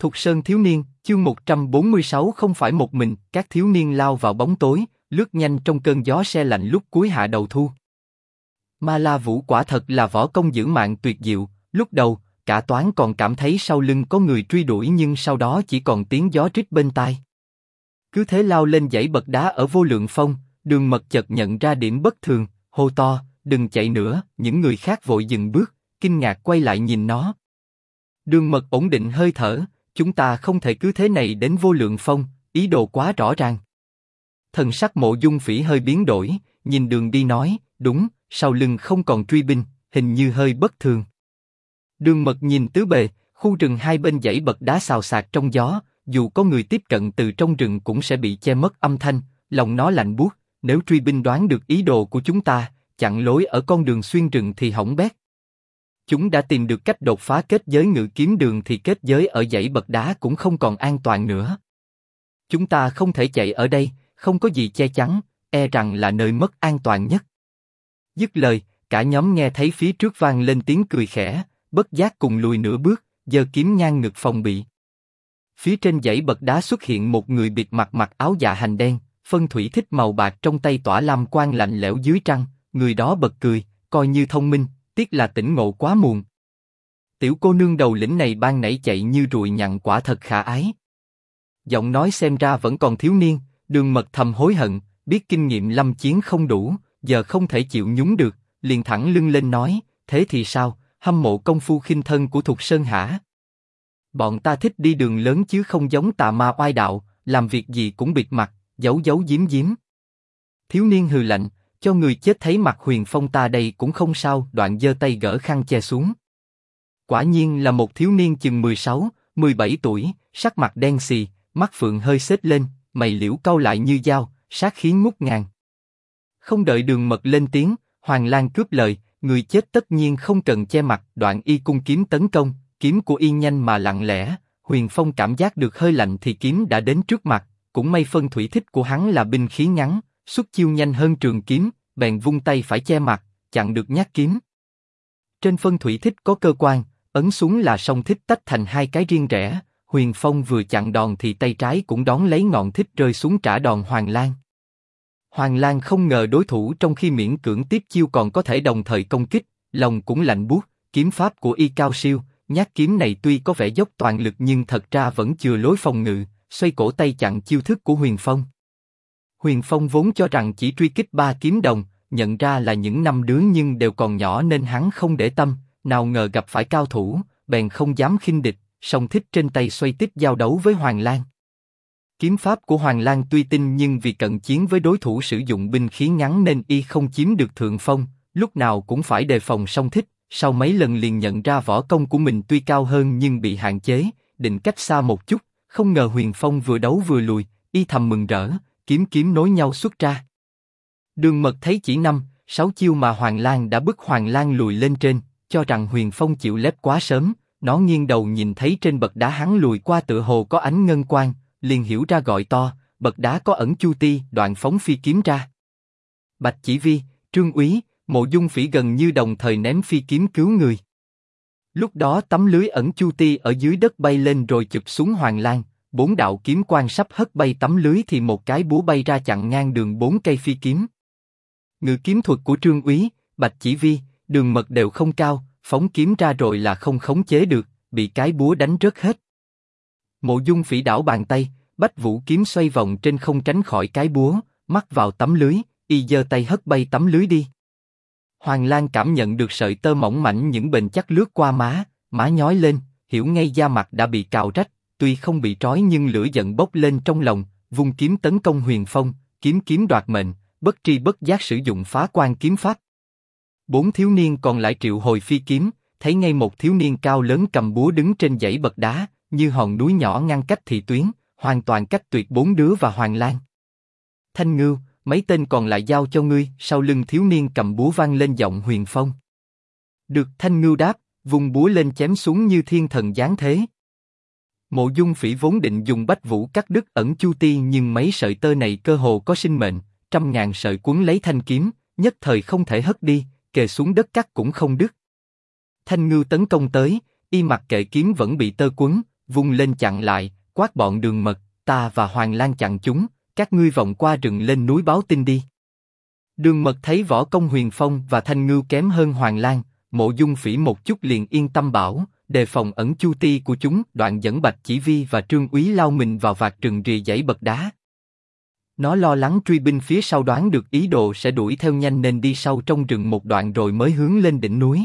Thục Sơn thiếu niên, chương 146 không phải một mình, các thiếu niên lao vào bóng tối, lướt nhanh trong cơn gió se lạnh lúc cuối hạ đầu thu. Ma La Vũ quả thật là võ công giữ mạng tuyệt diệu, lúc đầu, cả toán còn cảm thấy sau lưng có người truy đuổi nhưng sau đó chỉ còn tiếng gió rít bên tai. Cứ thế lao lên dãy bậc đá ở Vô Lượng Phong, Đường Mật chợt nhận ra điểm bất thường, hô to, đừng chạy nữa, những người khác vội dừng bước, kinh ngạc quay lại nhìn nó. Đường Mật ổn định hơi thở, chúng ta không thể cứ thế này đến Vô Lượng Phong, ý đồ quá rõ ràng. Thần sắc Mộ Dung Phỉ hơi biến đổi, nhìn đường đi nói, đúng, sau lưng không còn truy binh, hình như hơi bất thường. Đường Mật nhìn tứ bề, khu rừng hai bên dãy bậc đá xào xạc trong gió, dù có người tiếp cận từ trong rừng cũng sẽ bị che mất âm thanh, lòng nó lạnh buốt, nếu truy binh đoán được ý đồ của chúng ta, chặn lối ở con đường xuyên rừng thì hỏng bét. Chúng đã tìm được cách đột phá kết giới ngự kiếm đường thì kết giới ở dãy bậc đá cũng không còn an toàn nữa. Chúng ta không thể chạy ở đây, không có gì che chắn, e rằng là nơi mất an toàn nhất. Dứt lời, cả nhóm nghe thấy phía trước vang lên tiếng cười khẽ, bất giác cùng lùi nửa bước, giơ kiếm ngang ngực phòng bị. Phía trên dãy bậc đá xuất hiện một người bịt mặt mặc áo dạ hành đen, phân thủy thích màu bạc trong tay tỏa lam quang lạnh lẽo dưới trăng, người đó bật cười, coi như thông minh, tiếc là tỉnh ngộ quá muộn. Tiểu cô nương đầu lĩnh này ban nãy chạy như ruồi nhặn quả thật khả ái. Giọng nói xem ra vẫn còn thiếu niên, Đường Mật thầm hối hận, biết kinh nghiệm lâm chiến không đủ, giờ không thể chịu nhúng được, liền thẳng lưng lên nói, thế thì sao, hâm mộ công phu khinh thân của Thục Sơn hả? Bọn ta thích đi đường lớn chứ không giống tà ma oai đạo, làm việc gì cũng bịt mặt, giấu giấu giếm giếm. Thiếu niên hừ lạnh, cho người chết thấy mặt Huyền Phong ta đây cũng không sao, đoạn giơ tay gỡ khăn che xuống. Quả nhiên là một thiếu niên chừng 16, 17 tuổi, sắc mặt đen xì, mắt phượng hơi xếch lên, mày liễu cau lại như dao, sát khí ngút ngàn. Không đợi Đường Mật lên tiếng, Hoàng Lang cướp lời, người chết tất nhiên không cần che mặt, đoạn y cung kiếm tấn công, kiếm của y nhanh mà lặng lẽ, Huyền Phong cảm giác được hơi lạnh thì kiếm đã đến trước mặt, cũng may phân thủy thích của hắn là binh khí ngắn, xuất chiêu nhanh hơn trường kiếm, bèn vung tay phải che mặt, chặn được nhát kiếm. Trên phân thủy thích có cơ quan, ấn xuống là song thích tách thành hai cái riêng rẽ, Huyền Phong vừa chặn đòn thì tay trái cũng đón lấy ngọn thích rơi xuống trả đòn Hoàng Lang. Hoàng Lang không ngờ đối thủ trong khi miễn cưỡng tiếp chiêu còn có thể đồng thời công kích, lòng cũng lạnh buốt, kiếm pháp của y cao siêu, nhát kiếm này tuy có vẻ dốc toàn lực nhưng thật ra vẫn chừa lối phòng ngự, xoay cổ tay chặn chiêu thức của Huyền Phong. Huyền Phong vốn cho rằng chỉ truy kích 3 kiếm đồng, nhận ra là những 5 đứa nhưng đều còn nhỏ nên hắn không để tâm, nào ngờ gặp phải cao thủ, bèn không dám khinh địch, song thích trên tay xoay tiếp giao đấu với Hoàng Lang. Kiếm pháp của Hoàng Lang tuy tinh nhưng vì cận chiến với đối thủ sử dụng binh khí ngắn nên y không chiếm được thượng phong, lúc nào cũng phải đề phòng song thích. Sau mấy lần liền nhận ra võ công của mình tuy cao hơn nhưng bị hạn chế, định cách xa một chút. Không ngờ Huyền Phong vừa đấu vừa lùi, y thầm mừng rỡ, kiếm nối nhau xuất ra. Đường Mật thấy chỉ 5-6 chiêu mà Hoàng Lang đã bức Hoàng Lang lùi lên trên, cho rằng Huyền Phong chịu lép quá sớm. Nó nghiêng đầu nhìn thấy trên bậc đá hắn lùi qua tựa hồ có ánh ngân quang, liền hiểu ra gọi to, bậc đá có ẩn chu ti, đoạn phóng phi kiếm ra. Bạch Chỉ Vi, Trương Úy, Mộ Dung Phỉ gần như đồng thời ném phi kiếm cứu người. Lúc đó tấm lưới ẩn chu ti ở dưới đất bay lên rồi chụp xuống Hoàng Lang, 4 đạo kiếm quang sắp hất bay tấm lưới thì một cái búa bay ra chặn ngang đường 4 cây phi kiếm. Ngự kiếm thuật của Trương Úy, Bạch Chỉ Vi, Đường Mật đều không cao, phóng kiếm ra rồi là không khống chế được, bị cái búa đánh rớt hết. Mộ Dung Phỉ đảo bàn tay, Bách Vũ kiếm xoay vòng trên không tránh khỏi cái búa, mắc vào tấm lưới, y giơ tay hất bay tấm lưới đi. Hoàng Lang cảm nhận được sợi tơ mỏng mảnh những bền chắc lướt qua má nhói lên, hiểu ngay da mặt đã bị cào rách, tuy không bị trói nhưng lửa giận bốc lên trong lòng, vung kiếm tấn công Huyền Phong, kiếm đoạt mệnh, bất tri bất giác sử dụng phá quan kiếm pháp. 4 thiếu niên còn lại triệu hồi phi kiếm, thấy ngay một thiếu niên cao lớn cầm búa đứng trên dãy bậc đá, như hòn núi nhỏ ngăn cách thị tuyến, hoàn toàn cách tuyệt 4 đứa và Hoàng Lang. Thanh Ngưu, mấy tên còn lại giao cho ngươi. Sau lưng thiếu niên cầm búa vang lên giọng Huyền Phong. Được, Thanh Ngưu đáp, vung búa lên chém xuống như thiên thần giáng thế. Mộ Dung Phỉ vốn định dùng Bách Vũ cắt đứt ẩn chu ti nhưng mấy sợi tơ này cơ hồ có sinh mệnh, trăm ngàn sợi quấn lấy thanh kiếm, nhất thời không thể hất đi, kề xuống đất cắt cũng không đứt. Thanh Ngưu tấn công tới, y mặc kệ kiếm vẫn bị tơ quấn, vung lên chặn lại, quát bọn Đường Mật, ta và Hoàng Lang chặn chúng, các ngươi vòng qua rừng lên núi báo tin đi. Đường Mật thấy võ công Huyền Phong và Thanh Ngưu kém hơn Hoàng Lang, Mộ Dung Phỉ một chút liền yên tâm bảo, đề phòng ẩn chu ti của chúng, đoạn dẫn Bạch Chỉ Vi và Trương Úy lao mình vào vạt rừng rìa dãy bậc đá. Nó lo lắng truy binh phía sau đoán được ý đồ sẽ đuổi theo nhanh nên đi sâu trong rừng một đoạn rồi mới hướng lên đỉnh núi.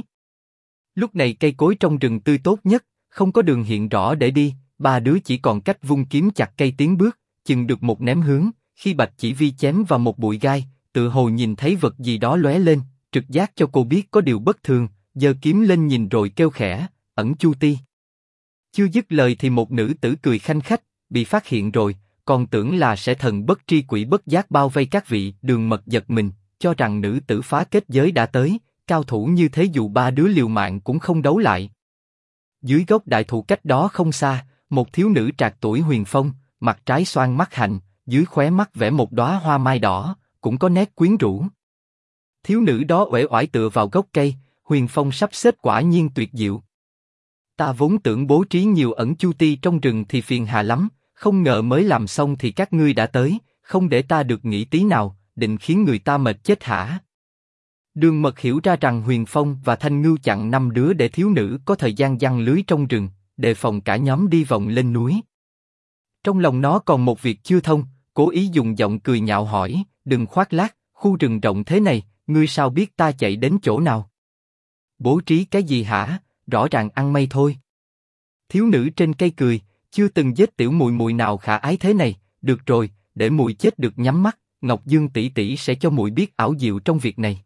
Lúc này cây cối trong rừng tươi tốt nhất, không có đường hiện rõ để đi, ba đứa chỉ còn cách vung kiếm chặt cây tiến bước, chừng được một ném hướng, khi Bạch Chỉ Vi chém vào một bụi gai, tự hồ nhìn thấy vật gì đó lóe lên, trực giác cho cô biết có điều bất thường, giơ kiếm lên nhìn rồi kêu khẽ, ẩn chu ti. Chưa dứt lời thì một nữ tử cười khanh khách, bị phát hiện rồi, còn tưởng là sẽ thần bất tri quỷ bất giác bao vây các vị. Đường Mật giật mình, cho rằng nữ tử phá kết giới đã tới, cao thủ như thế dù ba đứa liều mạng cũng không đấu lại. Dưới gốc đại thụ cách đó không xa, một thiếu nữ trạc tuổi Huyền Phong, mặt trái xoan mắt hạnh, dưới khóe mắt vẽ một đóa hoa mai đỏ, cũng có nét quyến rũ. Thiếu nữ đó uể oải tựa vào gốc cây, Huyền Phong sắp xếp quả nhiên tuyệt diệu. Ta vốn tưởng bố trí nhiều ẩn chu ti trong rừng thì phiền hà lắm, không ngờ mới làm xong thì các ngươi đã tới, không để ta được nghỉ tí nào, định khiến người ta mệt chết hả? Đường Mật hiểu ra rằng Huyền Phong và Thanh Ngưu chặn 5 đứa để thiếu nữ có thời gian giăng lưới trong rừng, đề phòng cả nhóm đi vòng lên núi. Trong lòng nó còn một việc chưa thông, cố ý dùng giọng cười nhạo hỏi, đừng khoác lác, khu rừng rộng thế này, ngươi sao biết ta chạy đến chỗ nào? Bố trí cái gì hả? Rõ ràng ăn may thôi. Thiếu nữ trên cây cười, chưa từng giết tiểu mùi mùi nào khả ái thế này, được rồi, để mùi chết được nhắm mắt, Ngọc Dương tỷ tỷ sẽ cho mùi biết ảo diệu trong việc này.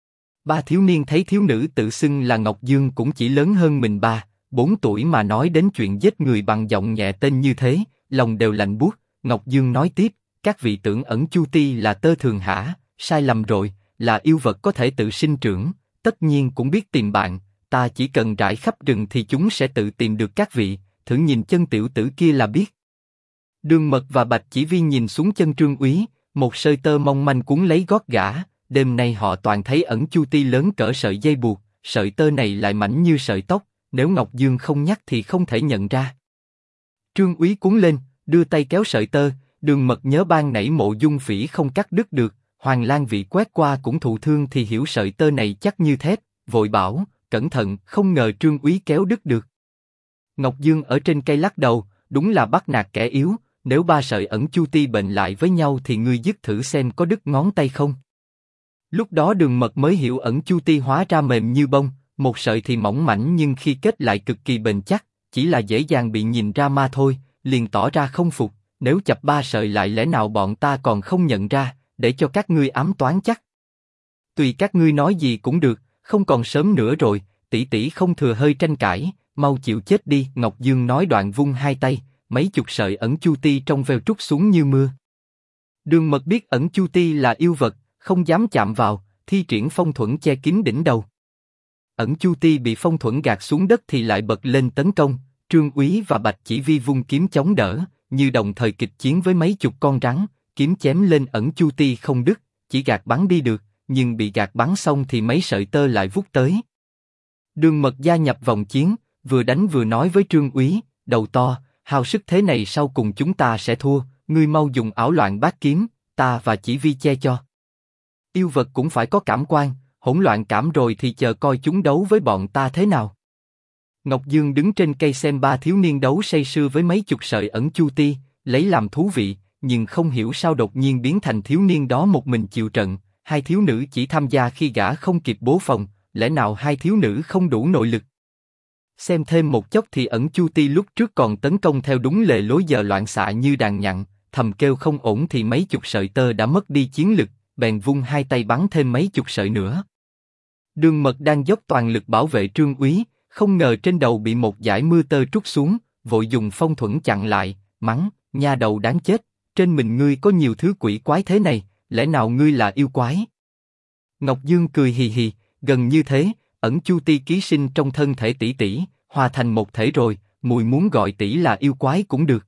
Ba thiếu niên thấy thiếu nữ tự xưng là Ngọc Dương cũng chỉ lớn hơn mình 3-4 tuổi mà nói đến chuyện giết người bằng giọng nhẹ tên như thế, lòng đều lạnh buốt. Ngọc Dương nói tiếp, các vị tưởng ẩn chu ti là tơ thường hả? Sai lầm rồi, là yêu vật có thể tự sinh trưởng, tất nhiên cũng biết tìm bạn. Ta chỉ cần rải khắp rừng thì chúng sẽ tự tìm được các vị, thử nhìn chân tiểu tử kia là biết. Đường Mật và Bạch Chỉ Vi nhìn xuống chân Trương Úy, một sợi tơ mong manh cuốn lấy gót gã. Đêm nay họ toàn thấy ẩn chu ti lớn cỡ sợi dây buộc, sợi tơ này lại mảnh như sợi tóc, nếu Ngọc Dương không nhắc thì không thể nhận ra. Trương Úy cuốn lên, đưa tay kéo sợi tơ. Đường Mật nhớ ban nãy Mộ Dung Phỉ không cắt đứt được, Hoàng Lang vị quét qua cũng thụ thương thì hiểu sợi tơ này chắc như thép, vội bảo, cẩn thận, không ngờ Trương Úy kéo đứt được. Ngọc Dương ở trên cây lắc đầu, đúng là bắt nạt kẻ yếu, nếu ba sợi ẩn chu ti bệnh lại với nhau thì ngươi dứt thử xem có đứt ngón tay không. Lúc đó Đường Mật mới hiểu ẩn chu ti hóa ra mềm như bông, một sợi thì mỏng mảnh nhưng khi kết lại cực kỳ bền chắc, chỉ là dễ dàng bị nhìn ra mà thôi, liền tỏ ra không phục, nếu chập ba sợi lại lẽ nào bọn ta còn không nhận ra, để cho các ngươi ám toán chắc. Tùy các ngươi nói gì cũng được, không còn sớm nữa rồi, tỷ tỷ không thừa hơi tranh cãi, mau chịu chết đi. Ngọc Dương nói đoạn vung hai tay, mấy chục sợi ẩn chu ti trong veo trút xuống như mưa. Đường Mật biết ẩn chu ti là yêu vật, không dám chạm vào, thi triển phong thuẫn che kín đỉnh đầu. Ẩn chu ti bị phong thuẫn gạt xuống đất thì lại bật lên tấn công. Trương Úy và Bạch Chỉ Vi vung kiếm chống đỡ, như đồng thời kịch chiến với mấy chục con rắn, kiếm chém lên ẩn chu ti không đứt, chỉ gạt bắn đi được, nhưng bị gạt bắn xong thì mấy sợi tơ lại vút tới. Đường Mật gia nhập vòng chiến, vừa đánh vừa nói với Trương Úy, đầu to, hao sức thế này sau cùng chúng ta sẽ thua, ngươi mau dùng ảo loạn bát kiếm, ta và Chỉ Vi che cho. Yêu vật cũng phải có cảm quan, hỗn loạn cảm rồi thì chờ coi chúng đấu với bọn ta thế nào. Ngọc Dương đứng trên cây xem ba thiếu niên đấu say sưa với mấy chục sợi ẩn chu ti, lấy làm thú vị, nhưng không hiểu sao đột nhiên biến thành thiếu niên đó một mình chịu trận, hai thiếu nữ chỉ tham gia khi gã không kịp bố phòng, lẽ nào hai thiếu nữ không đủ nội lực? Xem thêm một chốc thì ẩn chu ti lúc trước còn tấn công theo đúng lề lối giờ loạn xạ như đàn nhặng, thầm kêu không ổn thì mấy chục sợi tơ đã mất đi chiến lực, bèn vung hai tay bắn thêm mấy chục sợi nữa. Đường Mật đang dốc toàn lực bảo vệ Trương Úy, không ngờ trên đầu bị một dải mưa tơ trút xuống, vội dùng phong thuẫn chặn lại, mắng, nha đầu đáng chết, trên mình ngươi có nhiều thứ quỷ quái thế này, lẽ nào ngươi là yêu quái? Ngọc Dương cười hì hì, gần như thế, ẩn chu ti ký sinh trong thân thể tỷ tỷ, hòa thành một thể rồi, mùi muốn gọi tỷ là yêu quái cũng được.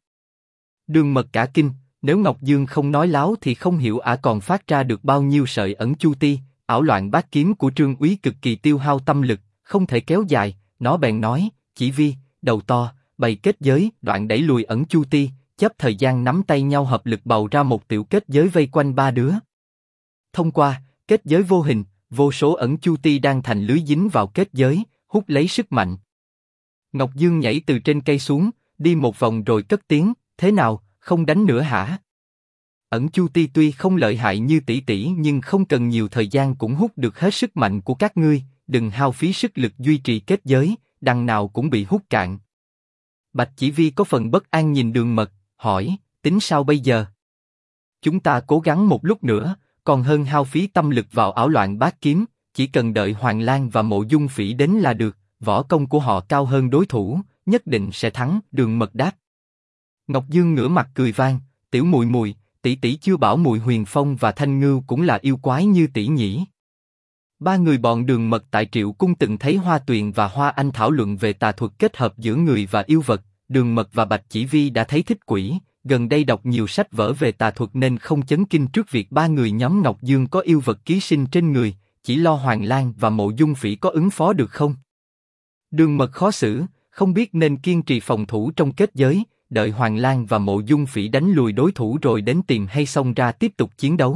Đường Mật cả kinh, nếu Ngọc Dương không nói láo thì không hiểu ả còn phát ra được bao nhiêu sợi ẩn chu ti. Ảo loạn bát kiếm của Trương Úy cực kỳ tiêu hao tâm lực, không thể kéo dài, nó bèn nói, Chỉ Vi, đầu to, bày kết giới, đoạn đẩy lùi Ẩn Chu Ti, chấp thời gian nắm tay nhau hợp lực bầu ra một tiểu kết giới vây quanh ba đứa. Thông qua kết giới vô hình, vô số Ẩn Chu Ti đang thành lưới dính vào kết giới, hút lấy sức mạnh. Ngọc Dương nhảy từ trên cây xuống, đi một vòng rồi cất tiếng, thế nào, không đánh nữa hả? Ẩn Chu Ti tuy không lợi hại như tỷ tỷ nhưng không cần nhiều thời gian cũng hút được hết sức mạnh của các ngươi, đừng hao phí sức lực duy trì kết giới, đằng nào cũng bị hút cạn. Bạch Chỉ Vi có phần bất an nhìn Đường Mật, hỏi, tính sao bây giờ? Chúng ta cố gắng một lúc nữa, còn hơn hao phí tâm lực vào ảo loạn bát kiếm, chỉ cần đợi Hoàng Lang và Mộ Dung Phỉ đến là được, võ công của họ cao hơn đối thủ, nhất định sẽ thắng. Đường Mật đáp. Ngọc Dương ngửa mặt cười vang, tiểu mùi mùi, tỷ tỷ chưa bảo mùi Huyền Phong và Thanh Ngưu cũng là yêu quái như tỷ nhỉ? Ba người bọn Đường Mật tại Triệu Cung từng thấy Hoa Tuyền và Hoa Anh thảo luận về tà thuật kết hợp giữa người và yêu vật. Đường Mật và Bạch Chỉ Vi đã thấy thích quỷ, gần đây đọc nhiều sách vở về tà thuật nên không chấn kinh trước việc ba người nhóm Ngọc Dương có yêu vật ký sinh trên người, chỉ lo Hoàng Lang và Mộ Dung Phỉ có ứng phó được không. Đường Mật khó xử, không biết nên kiên trì phòng thủ trong kết giới, đợi Hoàng Lang và Mộ Dung Phỉ đánh lùi đối thủ rồi đến tìm hay xông ra tiếp tục chiến đấu.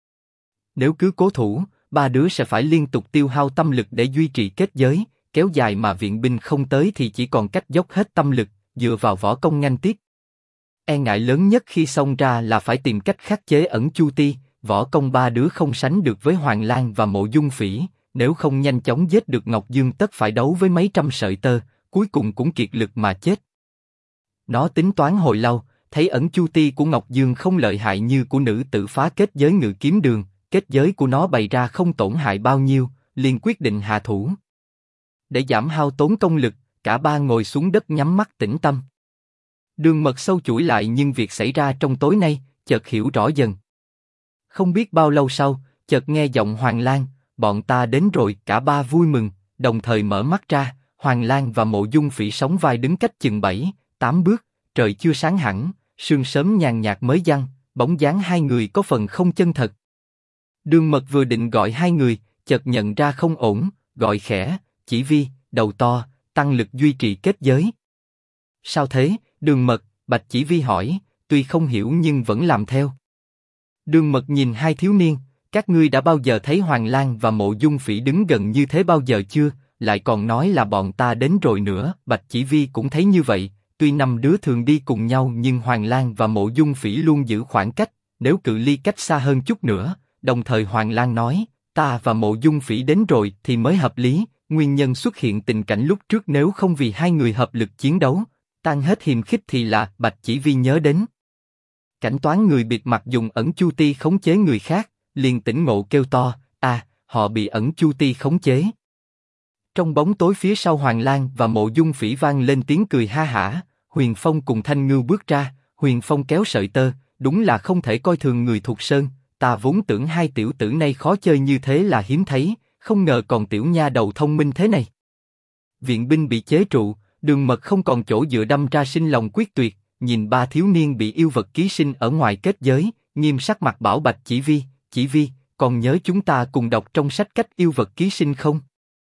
Nếu cứ cố thủ, ba đứa sẽ phải liên tục tiêu hao tâm lực để duy trì kết giới, kéo dài mà viện binh không tới thì chỉ còn cách dốc hết tâm lực, dựa vào võ công nhanh tiếp. E ngại lớn nhất khi xông ra là phải tìm cách khắc chế Ẩn Chu Ti, võ công ba đứa không sánh được với Hoàng Lang và Mộ Dung Phỉ, nếu không nhanh chóng giết được Ngọc Dương tất phải đấu với mấy trăm sợi tơ, cuối cùng cũng kiệt lực mà chết. Nó tính toán hồi lâu, thấy Ẩn Chu Ti của Ngọc Dương không lợi hại như của nữ tử phá kết giới Ngự Kiếm Đường, kết giới của nó bày ra không tổn hại bao nhiêu, liền quyết định hạ thủ. Để giảm hao tốn công lực, cả ba ngồi xuống đất nhắm mắt tĩnh tâm. Đường Mật sâu chuỗi lại nhưng việc xảy ra trong tối nay, chợt hiểu rõ dần. Không biết bao lâu sau, chợt nghe giọng Hoàng Lang, bọn ta đến rồi. Cả ba vui mừng, đồng thời mở mắt ra. Hoàng Lang và Mộ Dung Phỉ sóng vai đứng cách chừng 7-8 bước, trời chưa sáng hẳn, sương sớm nhàn nhạt mới giăng, bóng dáng hai người có phần không chân thật. Đường Mật vừa định gọi hai người, chợt nhận ra không ổn, gọi khẽ, Chỉ Vi, đầu to, tăng lực duy trì kết giới. Sao thế? Đường Mật, Bạch Chỉ Vi hỏi, tuy không hiểu nhưng vẫn làm theo. Đường Mật nhìn hai thiếu niên, các ngươi đã bao giờ thấy Hoàng Lang và Mộ Dung Phỉ đứng gần như thế bao giờ chưa? Lại còn nói là bọn ta đến rồi nữa. Bạch Chỉ Vi cũng thấy như vậy, tuy năm đứa thường đi cùng nhau nhưng Hoàng Lang và Mộ Dung Phỉ luôn giữ khoảng cách, nếu cự ly cách xa hơn chút nữa. Đồng thời Hoàng Lang nói, ta và Mộ Dung Phỉ đến rồi thì mới hợp lý, nguyên nhân xuất hiện tình cảnh lúc trước nếu không vì hai người hợp lực chiến đấu, tan hết hiềm khích thì là. Bạch Chỉ Vi nhớ đến cảnh toán người bịt mặt dùng Ẩn Chu Ti khống chế người khác, liền tỉnh ngộ kêu to, họ bị Ẩn Chu Ti khống chế. Trong bóng tối phía sau Hoàng Lang và Mộ Dung Phỉ vang lên tiếng cười ha hả. Huyền Phong cùng Thanh Ngưu bước ra, Huyền Phong kéo sợi tơ, đúng là không thể coi thường người thuộc sơn. Ta vốn tưởng hai tiểu tử này khó chơi như thế là hiếm thấy, không ngờ còn tiểu nha đầu thông minh thế này. Viện binh bị chế trụ, Đường Mật không còn chỗ dựa đâm ra sinh lòng quyết tuyệt, nhìn ba thiếu niên bị yêu vật ký sinh ở ngoài kết giới, nghiêm sắc mặt bảo Bạch Chỉ Vi, còn nhớ chúng ta cùng đọc trong sách cách yêu vật ký sinh không?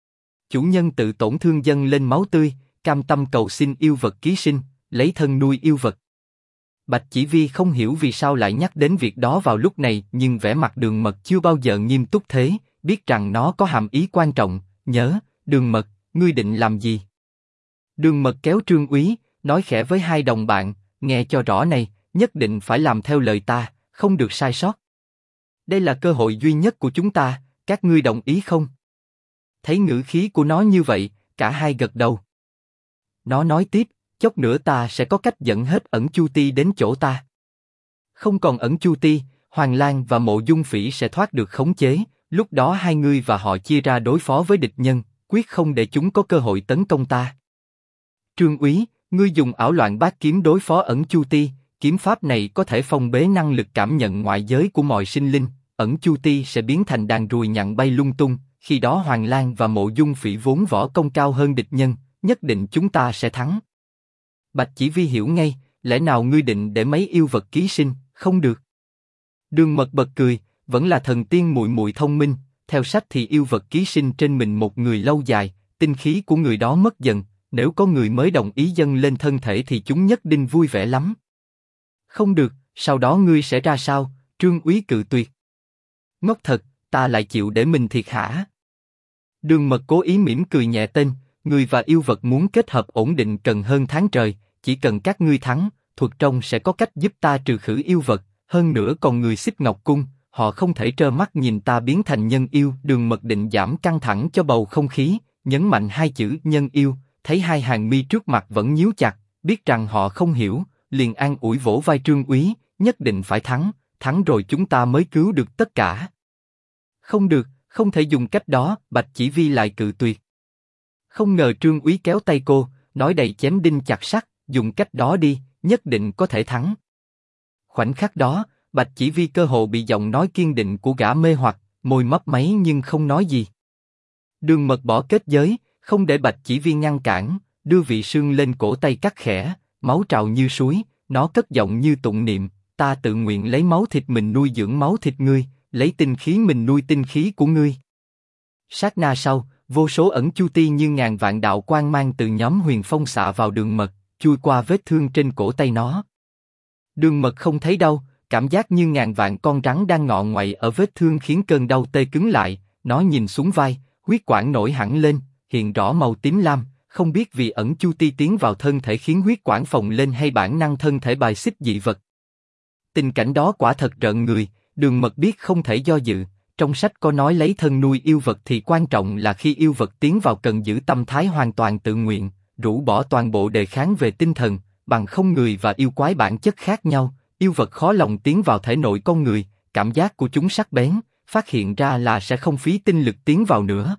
Chủ nhân tự tổn thương dâng lên máu tươi, cam tâm cầu xin yêu vật ký sinh, lấy thân nuôi yêu vật. Bạch Chỉ Vi không hiểu vì sao lại nhắc đến việc đó vào lúc này, nhưng vẻ mặt Đường Mật chưa bao giờ nghiêm túc thế, biết rằng nó có hàm ý quan trọng. Nhớ, Đường Mật, ngươi định làm gì? Đường Mật kéo Trương Úy, nói khẽ với hai đồng bạn, nghe cho rõ này, nhất định phải làm theo lời ta, không được sai sót. Đây là cơ hội duy nhất của chúng ta, các ngươi đồng ý không? Thấy ngữ khí của nó như vậy, cả hai gật đầu. Nó nói tiếp, chốc nữa ta sẽ có cách dẫn hết Ẩn Chu Ti đến chỗ ta. Không còn Ẩn Chu Ti, Hoàng Lang và Mộ Dung Phỉ sẽ thoát được khống chế, lúc đó hai ngươi và họ chia ra đối phó với địch nhân, quyết không để chúng có cơ hội tấn công ta. Trương Úy, ngươi dùng ảo loạn bát kiếm đối phó Ẩn Chu Ti, kiếm pháp này có thể phong bế năng lực cảm nhận ngoại giới của mọi sinh linh, Ẩn Chu Ti sẽ biến thành đàn ruồi nhặn bay lung tung, khi đó Hoàng Lang và Mộ Dung Phỉ vốn võ công cao hơn địch nhân, nhất định chúng ta sẽ thắng. Bạch Chỉ Vi hiểu ngay, lẽ nào ngươi định để mấy yêu vật ký sinh? Không được. Đường Mật bật cười, vẫn là thần tiên muội muội thông minh, theo sách thì yêu vật ký sinh trên mình một người lâu dài, tinh khí của người đó mất dần, nếu có người mới đồng ý dâng lên thân thể thì chúng nhất định vui vẻ lắm. Không được, sau đó ngươi sẽ ra sao? Trương Úy cự tuyệt. Ngốc thật, ta lại chịu để mình thiệt hả? Đường Mật cố ý mỉm cười nhẹ tên, người và yêu vật muốn kết hợp ổn định cần hơn tháng trời, chỉ cần các ngươi thắng, thuật trong sẽ có cách giúp ta trừ khử yêu vật, hơn nữa còn người Xích Ngọc Cung, họ không thể trơ mắt nhìn ta biến thành nhân yêu. Đường Mật định giảm căng thẳng cho bầu không khí, nhấn mạnh hai chữ nhân yêu, thấy hai hàng mi trước mặt vẫn nhíu chặt, biết rằng họ không hiểu, liền an ủi vỗ vai Trương Úy, nhất định phải thắng, thắng rồi chúng ta mới cứu được tất cả. Không được, không thể dùng cách đó. Bạch Chỉ Vi lại cự tuyệt. Không ngờ Trương Úy kéo tay cô, nói đầy chém đinh chặt sắt, dùng cách đó đi, nhất định có thể thắng. Khoảnh khắc đó, Bạch Chỉ Vi cơ hồ bị giọng nói kiên định của gã mê hoặc, môi mấp máy nhưng không nói gì. Đường Mật bỏ kết giới, không để Bạch Chỉ Vi ngăn cản, đưa vị sương lên cổ tay cắt khẽ, máu trào như suối, nó cất giọng như tụng niệm, ta tự nguyện lấy máu thịt mình nuôi dưỡng máu thịt ngươi, lấy tinh khí mình nuôi tinh khí của ngươi. Sát na sau, vô số ẩn chu ti như ngàn vạn đạo quang mang từ nhóm Huyền Phong xạ vào Đường Mật, chui qua vết thương trên cổ tay nó. Đường Mật không thấy đau, cảm giác như ngàn vạn con rắn đang ngọ ngoại ở vết thương khiến cơn đau tê cứng lại. Nó nhìn xuống vai, huyết quản nổi hẳn lên, hiện rõ màu tím lam, không biết vì ẩn chu ti tiến vào thân thể khiến huyết quản phồng lên hay bản năng thân thể bài xích dị vật. Tình cảnh đó quả thật rợn người. Đường Mật biết không thể do dự. Trong sách có nói lấy thân nuôi yêu vật thì quan trọng là khi yêu vật tiến vào cần giữ tâm thái hoàn toàn tự nguyện, rũ bỏ toàn bộ đề kháng về tinh thần, bằng không người và yêu quái bản chất khác nhau, yêu vật khó lòng tiến vào thể nội con người, cảm giác của chúng sắc bén, phát hiện ra là sẽ không phí tinh lực tiến vào nữa.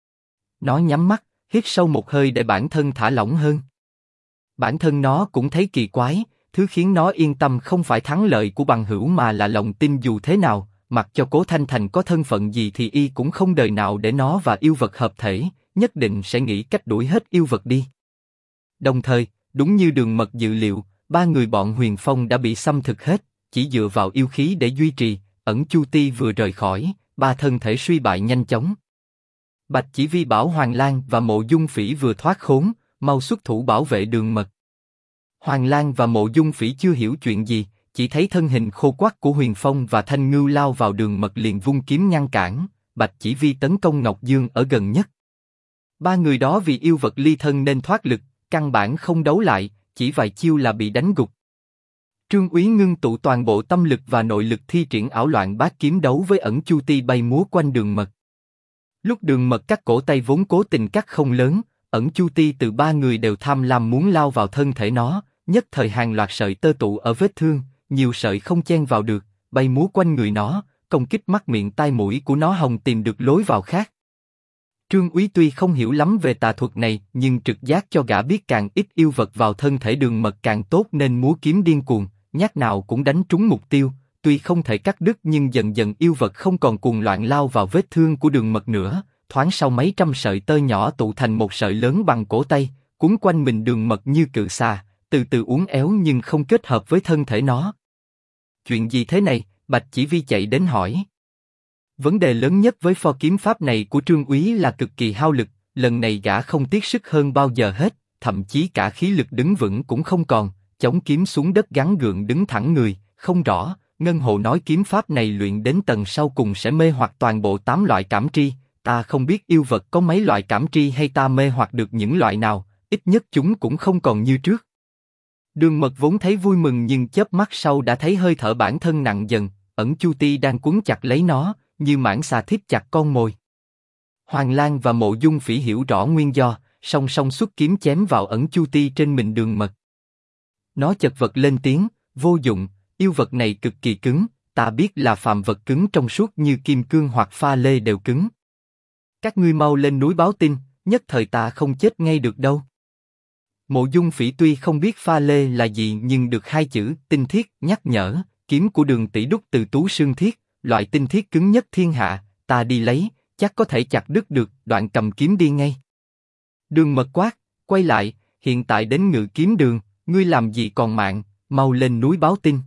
Nó nhắm mắt, hít sâu một hơi để bản thân thả lỏng hơn. Bản thân nó cũng thấy kỳ quái, thứ khiến nó yên tâm không phải thắng lợi của bằng hữu mà là lòng tin dù thế nào. Mặc cho Cố Thanh Thành có thân phận gì thì y cũng không đời nào để nó và yêu vật hợp thể, nhất định sẽ nghĩ cách đuổi hết yêu vật đi. Đồng thời, đúng như Đường Mật dự liệu, ba người bọn Huyền Phong đã bị xâm thực hết, chỉ dựa vào yêu khí để duy trì. Ẩn Chu Ti vừa rời khỏi, ba thân thể suy bại nhanh chóng. Bạch Chỉ Vi bảo Hoàng Lan và Mộ Dung Phỉ vừa thoát khốn, mau xuất thủ bảo vệ Đường Mật. Hoàng Lan và Mộ Dung Phỉ chưa hiểu chuyện gì. Chỉ thấy thân hình khô quắt của Huyền Phong và Thanh Ngưu lao vào Đường Mật liền vung kiếm ngăn cản, Bạch Chỉ Vi tấn công Ngọc Dương ở gần nhất. Ba người đó vì yêu vật ly thân nên thoát lực, căn bản không đấu lại, chỉ vài chiêu là bị đánh gục. Trương Úy ngưng tụ toàn bộ tâm lực và nội lực thi triển ảo loạn bát kiếm đấu với ẩn chu ti bay múa quanh Đường Mật. Lúc Đường Mật cắt cổ tay vốn cố tình cắt không lớn, ẩn chu ti từ ba người đều tham lam muốn lao vào thân thể nó, nhất thời hàng loạt sợi tơ tụ ở vết thương. Nhiều sợi không chen vào được, bay múa quanh người nó, công kích mắt miệng tai mũi của nó hòng tìm được lối vào khác. Trương Úy tuy không hiểu lắm về tà thuật này, nhưng trực giác cho gã biết càng ít yêu vật vào thân thể Đường Mật càng tốt nên múa kiếm điên cuồng, nhát nào cũng đánh trúng mục tiêu. Tuy không thể cắt đứt nhưng dần dần yêu vật không còn cuồng loạn lao vào vết thương của Đường Mật nữa. Thoáng sau mấy trăm sợi tơ nhỏ tụ thành một sợi lớn bằng cổ tay, quấn quanh mình Đường Mật như cự xà, từ từ uốn éo nhưng không kết hợp với thân thể nó. Chuyện gì thế này? Bạch Chỉ Vi chạy đến hỏi. Vấn đề lớn nhất với pho kiếm pháp này của Trương Úy là cực kỳ hao lực, lần này gã không tiếc sức hơn bao giờ hết, thậm chí cả khí lực đứng vững cũng không còn, chống kiếm xuống đất gắng gượng đứng thẳng người, không rõ, Ngân Hồ nói kiếm pháp này luyện đến tầng sau cùng sẽ mê hoặc toàn bộ 8 loại cảm tri, ta không biết yêu vật có mấy loại cảm tri hay ta mê hoặc được những loại nào, ít nhất chúng cũng không còn như trước. Đường Mật vốn thấy vui mừng nhưng chớp mắt sau đã thấy hơi thở bản thân nặng dần, ẩn chu ti đang quấn chặt lấy nó, như mãng xà thít chặt con mồi. Hoàng Lan và Mộ Dung Phỉ hiểu rõ nguyên do, song song xuất kiếm chém vào ẩn chu ti trên mình Đường Mật. Nó chật vật lên tiếng, vô dụng, yêu vật này cực kỳ cứng, ta biết là phàm vật cứng trong suốt như kim cương hoặc pha lê đều cứng. Các ngươi mau lên núi báo tin, nhất thời ta không chết ngay được đâu. Mộ Dung Phỉ tuy không biết pha lê là gì nhưng được hai chữ tinh thiết nhắc nhở, kiếm của Đường tỷ đúc từ tú xương thiết, loại tinh thiết cứng nhất thiên hạ, ta đi lấy, chắc có thể chặt đứt được. Đoạn cầm kiếm đi ngay. Đường Mật quát, quay lại, hiện tại đến Ngự Kiếm Đường, ngươi làm gì còn mạng, mau lên núi báo tin.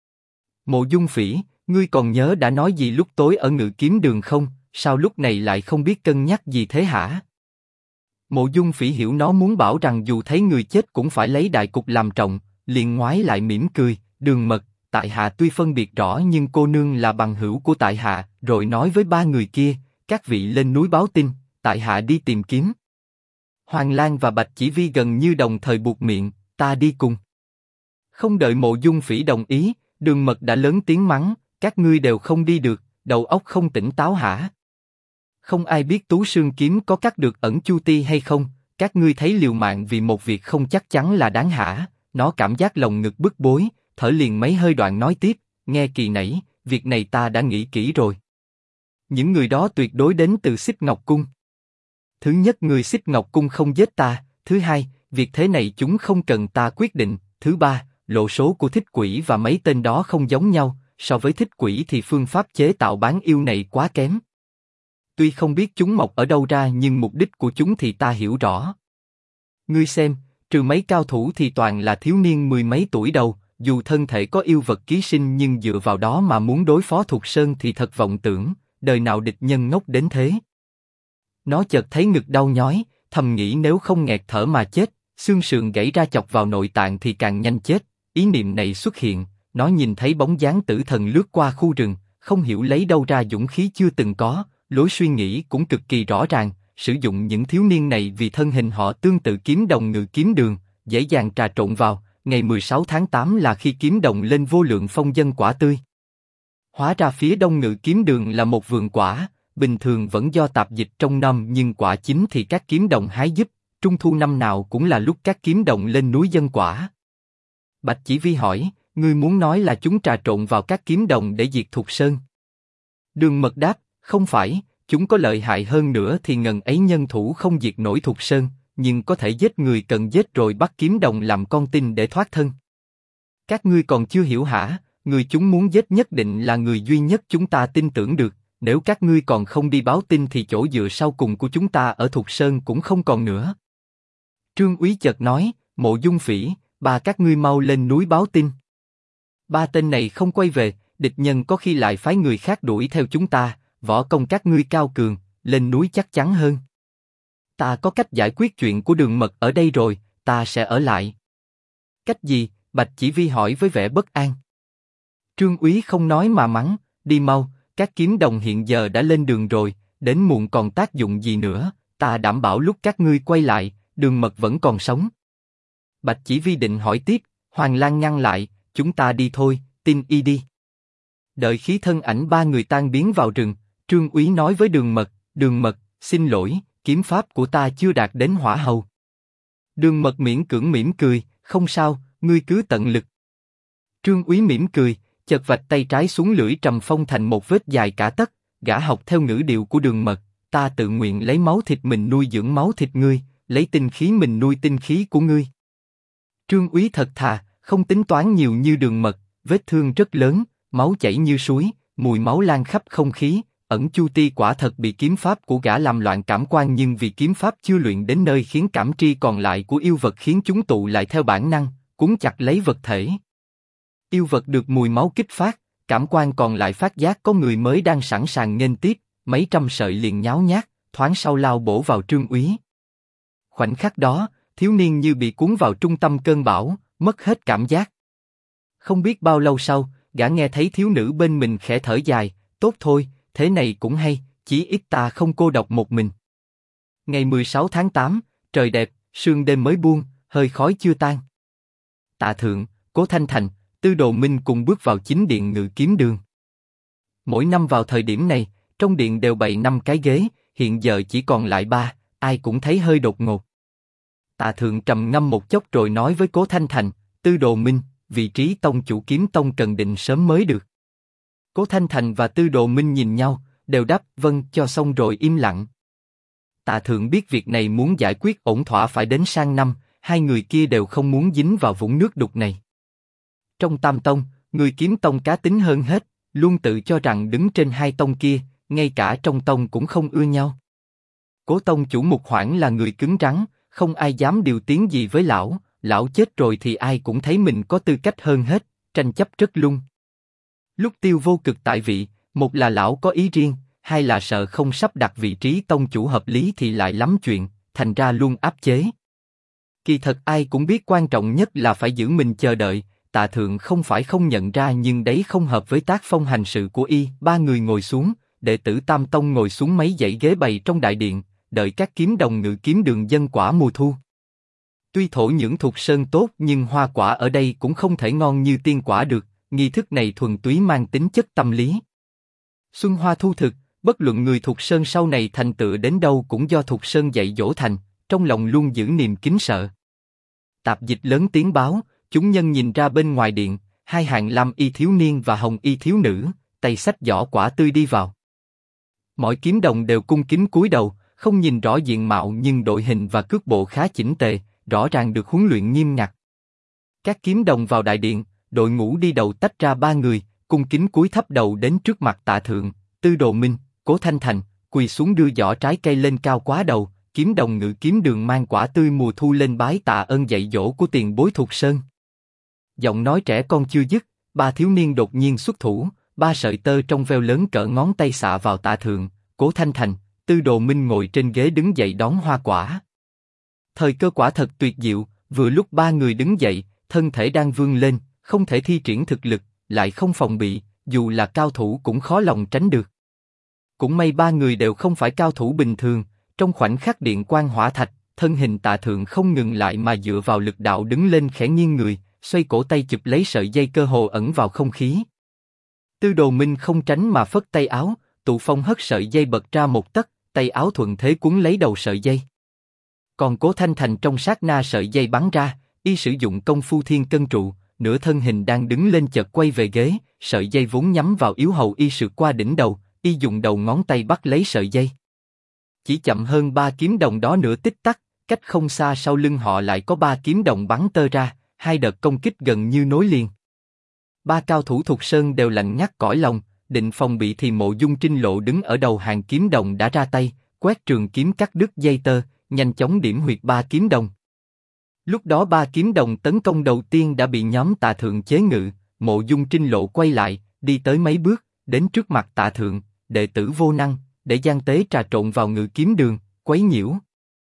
Mộ Dung Phỉ, ngươi còn nhớ đã nói gì lúc tối ở Ngự Kiếm Đường không? Sao lúc này lại không biết cân nhắc gì thế hả? Mộ Dung Phỉ hiểu nó muốn bảo rằng dù thấy người chết cũng phải lấy đại cục làm trọng, liền ngoái lại mỉm cười, Đường Mật, tại hạ tuy phân biệt rõ nhưng cô nương là bằng hữu của tại hạ, rồi nói với ba người kia, các vị lên núi báo tin, tại hạ đi tìm kiếm. Hoàng Lang và Bạch Chỉ Vi gần như đồng thời buột miệng, ta đi cùng. Không đợi Mộ Dung Phỉ đồng ý, Đường Mật đã lớn tiếng mắng, các ngươi đều không đi được, đầu óc không tỉnh táo hả? Không ai biết Tú Sương kiếm có cắt được ẩn Chu Ti hay không, các ngươi thấy liều mạng vì một việc không chắc chắn là đáng hả? Nó cảm giác lồng ngực bức bối, thở liền mấy hơi đoạn nói tiếp, nghe kỳ nãy, việc này ta đã nghĩ kỹ rồi. Những người đó tuyệt đối đến từ Xích Ngọc Cung. Thứ nhất, người Xích Ngọc Cung không giết ta, thứ hai, việc thế này chúng không cần ta quyết định, thứ ba, lộ số của Thích Quỷ và mấy tên đó không giống nhau, so với Thích Quỷ thì phương pháp chế tạo bán yêu này quá kém. Tuy không biết chúng mọc ở đâu ra nhưng mục đích của chúng thì ta hiểu rõ. Ngươi xem, trừ mấy cao thủ thì toàn là thiếu niên mười mấy tuổi đầu, dù thân thể có yêu vật ký sinh nhưng dựa vào đó mà muốn đối phó Thục Sơn thì thật vọng tưởng, đời nào địch nhân ngốc đến thế. Nó chợt thấy ngực đau nhói, thầm nghĩ nếu không nghẹt thở mà chết, xương sườn gãy ra chọc vào nội tạng thì càng nhanh chết. Ý niệm này xuất hiện, nó nhìn thấy bóng dáng tử thần lướt qua khu rừng, không hiểu lấy đâu ra dũng khí chưa từng có, lối suy nghĩ cũng cực kỳ rõ ràng, sử dụng những thiếu niên này vì thân hình họ tương tự kiếm đồng ngự kiếm đường, dễ dàng trà trộn vào. Ngày 16 tháng 8 là khi kiếm đồng lên vô lượng phong dân quả tươi. Hóa ra phía đông ngự kiếm đường là một vườn quả, bình thường vẫn do tạp dịch trong năm nhưng quả chín thì các kiếm đồng hái giúp, trung thu năm nào cũng là lúc các kiếm đồng lên núi dân quả. Bạch Chỉ Vi hỏi, ngươi muốn nói là chúng trà trộn vào các kiếm đồng để diệt Thục Sơn? Đường Mật đáp, không phải, chúng có lợi hại hơn nữa thì ngần ấy nhân thủ không diệt nổi Thục Sơn, nhưng có thể giết người cần giết rồi bắt kiếm đồng làm con tin để thoát thân. Các ngươi còn chưa hiểu hả? Người chúng muốn giết nhất định là người duy nhất chúng ta tin tưởng được. Nếu các ngươi còn không đi báo tin thì chỗ dựa sau cùng của chúng ta ở Thục Sơn cũng không còn nữa. Trương Úy chợt nói, Mộ Dung Phỉ, ba các ngươi mau lên núi báo tin. Ba tên này không quay về, địch nhân có khi lại phái người khác đuổi theo chúng ta. Võ công các ngươi cao cường, lên núi chắc chắn hơn. Ta có cách giải quyết chuyện của Đường Mật ở đây rồi, ta sẽ ở lại. Cách gì? Bạch Chỉ Vi hỏi với vẻ bất an. Trương Úy không nói mà mắng, đi mau, các kiếm đồng hiện giờ đã lên đường rồi, đến muộn còn tác dụng gì nữa, ta đảm bảo lúc các ngươi quay lại, Đường Mật vẫn còn sống. Bạch Chỉ Vi định hỏi tiếp, Hoàng Lang ngăn lại, chúng ta đi thôi, tin y đi. Đợi khí thân ảnh ba người tan biến vào rừng, Trương Úy nói với Đường Mật, xin lỗi, kiếm pháp của ta chưa đạt đến hỏa hầu. Đường Mật miễn cưỡng mỉm cười, không sao, ngươi cứ tận lực. Trương Úy mỉm cười, chợt vạch tay trái xuống lưỡi trầm phong thành một vết dài cả tấc, gã học theo ngữ điệu của Đường Mật, ta tự nguyện lấy máu thịt mình nuôi dưỡng máu thịt ngươi, lấy tinh khí mình nuôi tinh khí của ngươi. Trương Úy thật thà, không tính toán nhiều như Đường Mật, vết thương rất lớn, máu chảy như suối, mùi máu lan khắp không khí. Ẩn Chu Ti quả thật bị kiếm pháp của gã làm loạn cảm quan nhưng vì kiếm pháp chưa luyện đến nơi khiến cảm tri còn lại của yêu vật khiến chúng tụ lại theo bản năng, cuốn chặt lấy vật thể. Yêu vật được mùi máu kích phát, cảm quan còn lại phát giác có người mới đang sẵn sàng nghênh tiếp, mấy trăm sợi liền nháo nhác, thoáng sau lao bổ vào Trương Úy. Khoảnh khắc đó, thiếu niên như bị cuốn vào trung tâm cơn bão, mất hết cảm giác. Không biết bao lâu sau, gã nghe thấy thiếu nữ bên mình khẽ thở dài, tốt thôi. Thế này cũng hay, chí ít ta không cô độc một mình. Ngày 16 tháng 8, trời đẹp, sương đêm mới buông, hơi khói chưa tan. Tạ Thượng, Cố Thanh Thành, Tư Đồ Minh cùng bước vào chính điện ngự kiếm đường. Mỗi năm vào thời điểm này, trong điện đều bày 5 cái ghế, hiện giờ chỉ còn lại 3, ai cũng thấy hơi đột ngột. Tạ Thượng trầm ngâm một chốc rồi nói với Cố Thanh Thành, Tư Đồ Minh, vị trí tông chủ kiếm tông cần định sớm mới được. Cố Thanh Thành và Tư Đồ Minh nhìn nhau, đều đáp vâng cho xong rồi im lặng. Tạ Thượng biết việc này muốn giải quyết ổn thỏa phải đến sang năm, hai người kia đều không muốn dính vào vũng nước đục này. Trong Tam Tông, người kiếm tông cá tính hơn hết, luôn tự cho rằng đứng trên hai tông kia, ngay cả trong tông cũng không ưa nhau. Cố tông chủ Mục Hoảng là người cứng rắn, không ai dám điều tiếng gì với lão, lão chết rồi thì ai cũng thấy mình có tư cách hơn hết, tranh chấp rất lung. Lúc Tiêu Vô Cực tại vị, một là lão có ý riêng, hai là sợ không sắp đặt vị trí tông chủ hợp lý thì lại lắm chuyện, thành ra luôn áp chế. Kỳ thật ai cũng biết quan trọng nhất là phải giữ mình chờ đợi. Tạ Thượng không phải không nhận ra nhưng đấy không hợp với tác phong hành sự của y. Ba người ngồi xuống, đệ tử Tam Tông ngồi xuống mấy dãy ghế bày trong đại điện, đợi các kiếm đồng ngự kiếm đường dân quả mùa thu. Tuy thổ nhưỡng Thục Sơn tốt nhưng hoa quả ở đây cũng không thể ngon như tiên quả được. Nghi thức này thuần túy mang tính chất tâm lý. Xuân hoa thu thực, bất luận người Thục Sơn sau này thành tựu đến đâu cũng do Thục Sơn dạy dỗ thành, trong lòng luôn giữ niềm kính sợ. Tạp dịch lớn tiếng báo, chúng nhân nhìn ra bên ngoài điện, hai hàng lam y thiếu niên và hồng y thiếu nữ, tay xách giỏ quả tươi đi vào. Mọi kiếm đồng đều cung kính cúi đầu, không nhìn rõ diện mạo nhưng đội hình và cước bộ khá chỉnh tề, rõ ràng được huấn luyện nghiêm ngặt. Các kiếm đồng vào đại điện, đội ngũ đi đầu tách ra ba người, cung kính cúi thấp đầu đến trước mặt Tạ Thượng, Tư Đồ Minh, Cố Thanh Thành, quỳ xuống đưa giỏ trái cây lên cao quá đầu. Kiếm đồng ngự kiếm đường mang quả tươi mùa thu lên bái tạ ơn dạy dỗ của tiền bối Thục Sơn. Giọng nói trẻ con chưa dứt, ba thiếu niên đột nhiên xuất thủ, ba sợi tơ trong veo lớn cỡ ngón tay xạ vào Tạ Thượng, Cố Thanh Thành, Tư Đồ Minh ngồi trên ghế đứng dậy đón hoa quả. Thời cơ quả thật tuyệt diệu, vừa lúc ba người đứng dậy, thân thể đang vươn lên, không thể thi triển thực lực, lại không phòng bị, dù là cao thủ cũng khó lòng tránh được. Cũng may ba người đều không phải cao thủ bình thường. Trong khoảnh khắc điện quang hỏa thạch, thân hình Tạ Thượng không ngừng lại mà dựa vào lực đạo đứng lên khẽ nghiêng người, xoay cổ tay chụp lấy sợi dây cơ hồ ẩn vào không khí. Tư Đồ Minh không tránh mà phất tay áo, tụ phong hất sợi dây bật ra một tấc, tay áo thuận thế cuốn lấy đầu sợi dây. Còn Cố Thanh Thành trong sát na sợi dây bắn ra, y sử dụng công phu thiên cân trụ, nửa thân hình đang đứng lên chợt quay về ghế, sợi dây vốn nhắm vào yếu hầu y sượt qua đỉnh đầu, y dùng đầu ngón tay bắt lấy sợi dây. Chỉ chậm hơn ba kiếm đồng đó nửa tích tắc, cách không xa sau lưng họ lại có ba kiếm đồng bắn tơ ra, hai đợt công kích gần như nối liền. Ba cao thủ Thục Sơn đều lạnh ngắt cõi lòng, định phòng bị thì Mộ Dung Trinh Lộ đứng ở đầu hàng kiếm đồng đã ra tay, quét trường kiếm cắt đứt dây tơ, nhanh chóng điểm huyệt ba kiếm đồng. Lúc đó ba kiếm đồng tấn công đầu tiên đã bị nhóm Tạ Thượng chế ngự, Mộ Dung Trinh Lộ quay lại, đi tới mấy bước, đến trước mặt Tạ Thượng, đệ tử vô năng, để gian tế trà trộn vào ngự kiếm đường, quấy nhiễu.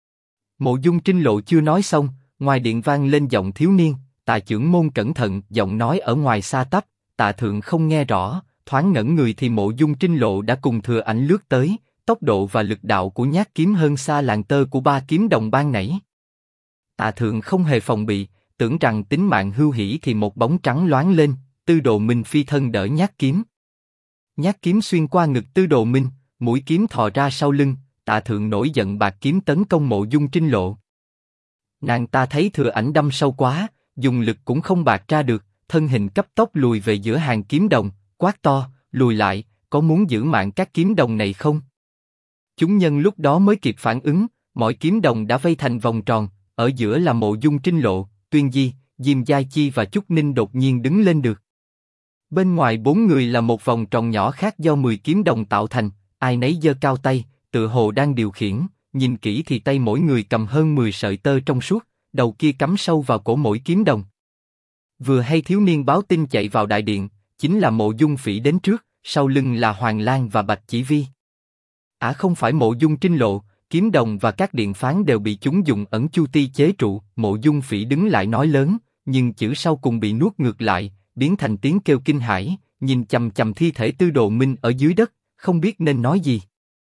Mộ Dung Trinh Lộ chưa nói xong, ngoài điện vang lên giọng thiếu niên, Tạ trưởng môn cẩn thận, giọng nói ở ngoài xa tắp, Tạ Thượng không nghe rõ, thoáng ngẩn người thì Mộ Dung Trinh Lộ đã cùng thừa ảnh lướt tới, tốc độ và lực đạo của nhát kiếm hơn xa làn tơ của ba kiếm đồng ban nãy. Tạ Thượng không hề phòng bị, tưởng rằng tính mạng hưu hỉ thì một bóng trắng loáng lên, Tư Đồ Minh phi thân đỡ nhát kiếm. Nhát kiếm xuyên qua ngực Tư Đồ Minh, mũi kiếm thò ra sau lưng, Tạ Thượng nổi giận bạc kiếm tấn công Mộ Dung Trinh Lộ. Nàng ta thấy thừa ảnh đâm sâu quá, dùng lực cũng không bạc ra được, thân hình cấp tốc lùi về giữa hàng kiếm đồng, quát to, lùi lại, có muốn giữ mạng các kiếm đồng này không? Chúng nhân lúc đó mới kịp phản ứng, mọi kiếm đồng đã vây thành vòng tròn, ở giữa là Mộ Dung Trinh Lộ, Tuyên Di, Diêm Giai Chi và Trúc Ninh đột nhiên đứng lên được. Bên ngoài bốn người là một vòng tròn nhỏ khác do 10 kiếm đồng tạo thành, ai nấy giơ cao tay, tựa hồ đang điều khiển, nhìn kỹ thì tay mỗi người cầm hơn 10 sợi tơ trong suốt, đầu kia cắm sâu vào cổ mỗi kiếm đồng. Vừa hay thiếu niên báo tin chạy vào đại điện, chính là Mộ Dung Phỉ đến trước, sau lưng là Hoàng Lan và Bạch Chỉ Vi. Không phải Mộ Dung Trinh Lộ, kiếm đồng và các điện phán đều bị chúng dùng ẩn chu ti chế trụ. Mộ Dung Phỉ đứng lại nói lớn, nhưng chữ sau cùng bị nuốt ngược lại, biến thành tiếng kêu kinh hãi, nhìn chằm chằm thi thể Tư Đồ Minh ở dưới đất, không biết nên nói gì.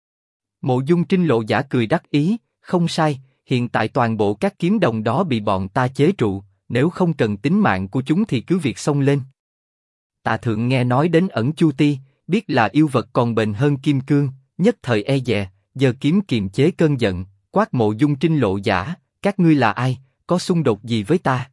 Mộ Dung Trinh Lộ giả cười đắc ý, không sai, hiện tại toàn bộ các kiếm đồng đó bị bọn ta chế trụ, nếu không cần tính mạng của chúng thì cứ việc xông lên. Tạ Thượng nghe nói đến ẩn chu ti, biết là yêu vật còn bền hơn kim cương, nhất thời e dè, giơ kiếm kiềm chế cơn giận, quát Mộ Dung Trinh Lộ giả, các ngươi là ai, có xung đột gì với ta?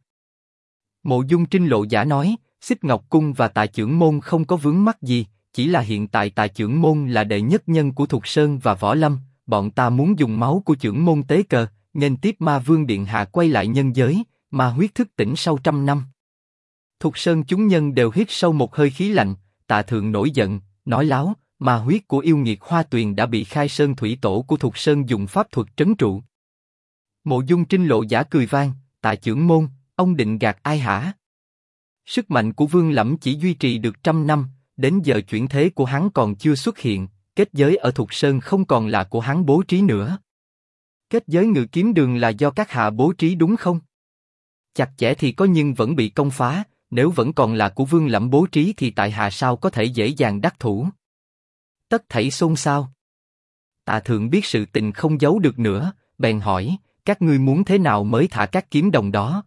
Mộ Dung Trinh Lộ giả nói, Xích Ngọc Cung và Tạ trưởng môn không có vướng mắc gì, chỉ là hiện tại Tạ trưởng môn là đệ nhất nhân của Thục Sơn và Võ Lâm, bọn ta muốn dùng máu của trưởng môn tế cờ, nên tiếp Ma Vương điện hạ quay lại nhân giới, ma huyết thức tỉnh sau 100 năm. Thục Sơn chúng nhân đều hít sâu một hơi khí lạnh, Tạ Thượng nổi giận, nói láo, ma huyết của yêu nghiệt Hoa Tuyền đã bị Khai Sơn thủy tổ của Thục Sơn dùng pháp thuật trấn trụ. Mộ Dung Trinh Lộ giả cười vang, Tạ trưởng môn, ông định gạt ai hả? Sức mạnh của Vương Lẫm chỉ duy trì được 100 năm, đến giờ chuyển thế của hắn còn chưa xuất hiện, kết giới ở Thục Sơn không còn là của hắn bố trí nữa. Kết giới ngự kiếm đường là do các hạ bố trí đúng không? Chặt chẽ thì có nhưng vẫn bị công phá, nếu vẫn còn là của Vương Lẫm bố trí thì tại hạ sao có thể dễ dàng đắc thủ? Tất thảy xôn xao. Tạ Thượng biết sự tình không giấu được nữa, bèn hỏi, các ngươi muốn thế nào mới thả các kiếm đồng đó?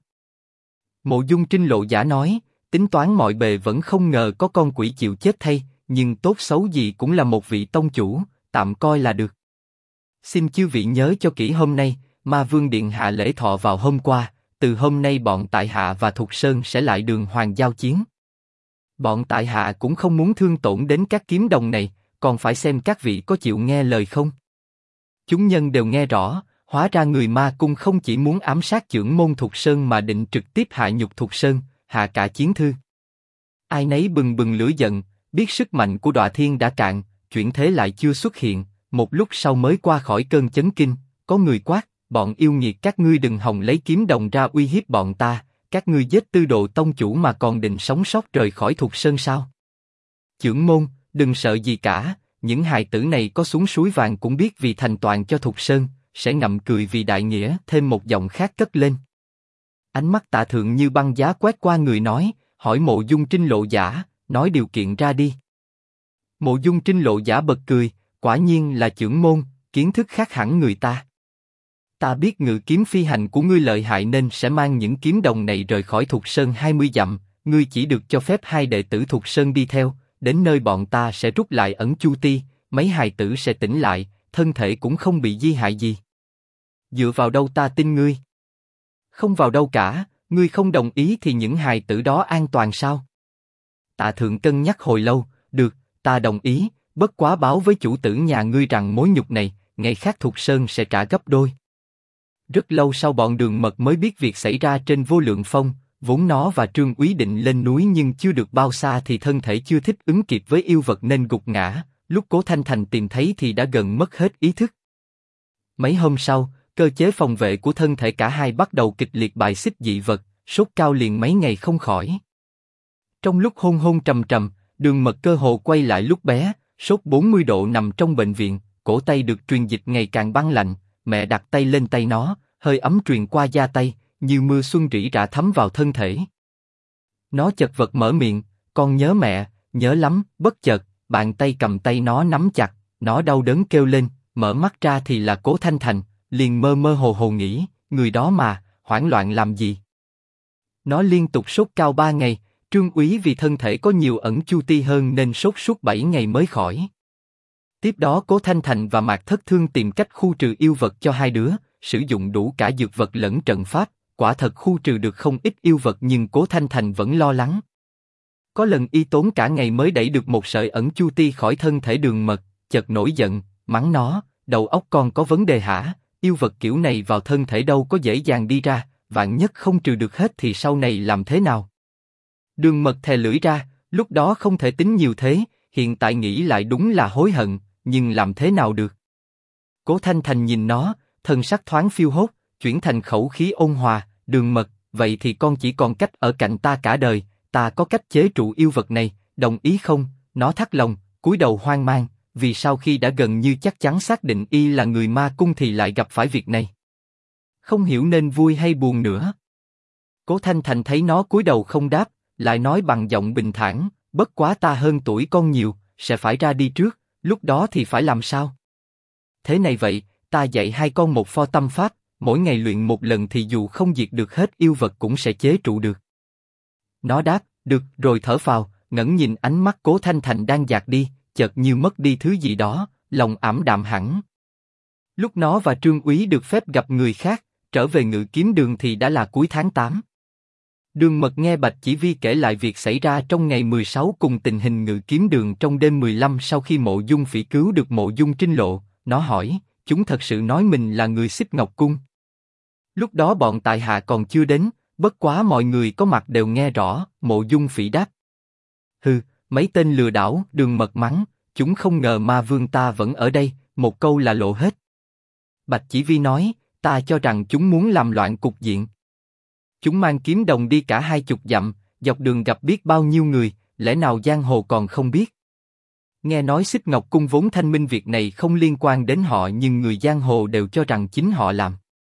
Mộ Dung Trinh Lộ Giả nói, tính toán mọi bề vẫn không ngờ có con quỷ chịu chết thay, nhưng tốt xấu gì cũng là một vị tông chủ, tạm coi là được. Xin chư vị nhớ cho kỹ hôm nay, Ma Vương Điện hạ lễ thọ vào hôm qua, từ hôm nay bọn tại hạ và Thục Sơn sẽ lại đường hoàng giao chiến. Bọn tại hạ cũng không muốn thương tổn đến các kiếm đồng này, còn phải xem các vị có chịu nghe lời không. Chúng nhân đều nghe rõ, hóa ra người Ma Cung không chỉ muốn ám sát chưởng môn Thục Sơn mà định trực tiếp hạ nhục Thục Sơn, hạ cả chiến thư. Ai nấy bừng bừng lửa giận, biết sức mạnh của Đọa Thiên đã cạn, chuyển thế lại chưa xuất hiện, một lúc sau mới qua khỏi cơn chấn kinh, có người quát, bọn yêu nghiệt các ngươi đừng hòng lấy kiếm đồng ra uy hiếp bọn ta, các ngươi giết tư đồ tông chủ mà còn định sống sót rời khỏi Thục Sơn sao? Chưởng môn, đừng sợ gì cả, những hài tử này có xuống suối vàng cũng biết vì thành toàn cho Thục Sơn, sẽ ngậm cười vì đại nghĩa. Thêm một giọng khác cất lên. Ánh mắt Tạ Thượng như băng giá quét qua người nói, hỏi Mộ Dung Trinh Lộ Giả, nói điều kiện ra đi. Mộ Dung Trinh Lộ Giả bật cười, quả nhiên là chưởng môn, kiến thức khác hẳn người ta. Ta biết ngự kiếm phi hành của ngươi lợi hại nên sẽ mang những kiếm đồng này rời khỏi Thục Sơn 20 dặm, ngươi chỉ được cho phép 2 đệ tử Thục Sơn đi theo, đến nơi bọn ta sẽ rút lại ẩn chu ti, mấy hài tử sẽ tỉnh lại, thân thể cũng không bị di hại gì. Dựa vào đâu ta tin ngươi? Không vào đâu cả, ngươi không đồng ý thì những hài tử đó an toàn sao? Tạ Thượng cân nhắc hồi lâu, được, ta đồng ý, bất quá báo với chủ tử nhà ngươi rằng mối nhục này, ngày khác Thục Sơn sẽ trả gấp đôi. Rất lâu sau bọn Đường Mật mới biết việc xảy ra trên Vô Lượng Phong, vốn nó và Trương Úy định lên núi nhưng chưa được bao xa thì thân thể chưa thích ứng kịp với yêu vật nên gục ngã, lúc Cố Thanh Thành tìm thấy thì đã gần mất hết ý thức. Mấy hôm sau, cơ chế phòng vệ của thân thể cả hai bắt đầu kịch liệt bài xích dị vật, sốt cao liền mấy ngày không khỏi. Trong lúc hôn hôn trầm trầm, Đường Mật cơ hồ quay lại lúc bé, sốt 40 độ nằm trong bệnh viện, cổ tay được truyền dịch ngày càng băng lạnh, mẹ đặt tay lên tay nó, hơi ấm truyền qua da tay, như mưa xuân rỉ rả thấm vào thân thể. Nó chật vật mở miệng, con nhớ mẹ, nhớ lắm. Bất chợt, bàn tay cầm tay nó nắm chặt, nó đau đớn kêu lên, mở mắt ra thì là Cố Thanh Thành, liền mơ mơ hồ hồ nghĩ, người đó mà, hoảng loạn làm gì? Nó liên tục sốt cao 3 ngày, Trương Úy vì thân thể có nhiều ẩn chu ti hơn nên sốt suốt 7 ngày mới khỏi. Tiếp đó Cố Thanh Thành và Mạc Thất Thương tìm cách khu trừ yêu vật cho hai đứa, sử dụng đủ cả dược vật lẫn trận pháp, quả thật khu trừ được không ít yêu vật nhưng Cố Thanh Thành vẫn lo lắng. Có lần y tốn cả ngày mới đẩy được một sợi ẩn chu ti khỏi thân thể Đường Mật, chợt nổi giận, mắng nó, đầu óc con có vấn đề hả? Yêu vật kiểu này vào thân thể đâu có dễ dàng đi ra, vạn nhất không trừ được hết thì sau này làm thế nào? Đường Mật thè lưỡi ra, lúc đó không thể tính nhiều thế, hiện tại nghĩ lại đúng là hối hận, nhưng làm thế nào được? Cố Thanh Thành nhìn nó, thần sắc thoáng phiêu hốt, chuyển thành khẩu khí ôn hòa, Đường Mật, vậy thì con chỉ còn cách ở cạnh ta cả đời, ta có cách chế trụ yêu vật này, đồng ý không? Nó thắt lòng, cúi đầu hoang mang, vì sau khi đã gần như chắc chắn xác định y là người Ma Cung thì lại gặp phải việc này. Không hiểu nên vui hay buồn nữa. Cố Thanh Thành thấy nó cúi đầu không đáp, lại nói bằng giọng bình thản, bất quá ta hơn tuổi con nhiều, sẽ phải ra đi trước, lúc đó thì phải làm sao? Thế này vậy, ta dạy hai con một pho tâm pháp, mỗi ngày luyện một lần thì dù không diệt được hết yêu vật cũng sẽ chế trụ được. Nó đáp, được, rồi thở phào, ngẩng nhìn ánh mắt Cố Thanh Thành đang dạt đi, chợt như mất đi thứ gì đó, lòng ảm đạm hẳn. Lúc nó và Trương Úy được phép gặp người khác, trở về Ngự Kiếm Đường thì đã là cuối tháng 8. Đường Mật nghe Bạch Chỉ Vi kể lại việc xảy ra trong ngày 16 cùng tình hình Ngự Kiếm Đường trong đêm 15 sau khi Mộ Dung Phỉ cứu được Mộ Dung Trinh Lộ, nó hỏi, chúng thật sự nói mình là người Xích Ngọc Cung. Lúc đó bọn tại hạ còn chưa đến, bất quá mọi người có mặt đều nghe rõ. Mộ Dung Phỉ đáp, hừ, mấy tên lừa đảo. Đường Mật mắng, chúng không ngờ Ma Vương ta vẫn ở đây, một câu là lộ hết. Bạch Chỉ Vi nói, ta cho rằng chúng muốn làm loạn cục diện. Chúng mang kiếm đồng đi cả 20 dặm, dọc đường gặp biết bao nhiêu người, lẽ nào giang hồ còn không biết? Nghe nói Xích Ngọc Cung vốn thanh minh việc này không liên quan đến họ nhưng người giang hồ đều cho rằng chính họ làm.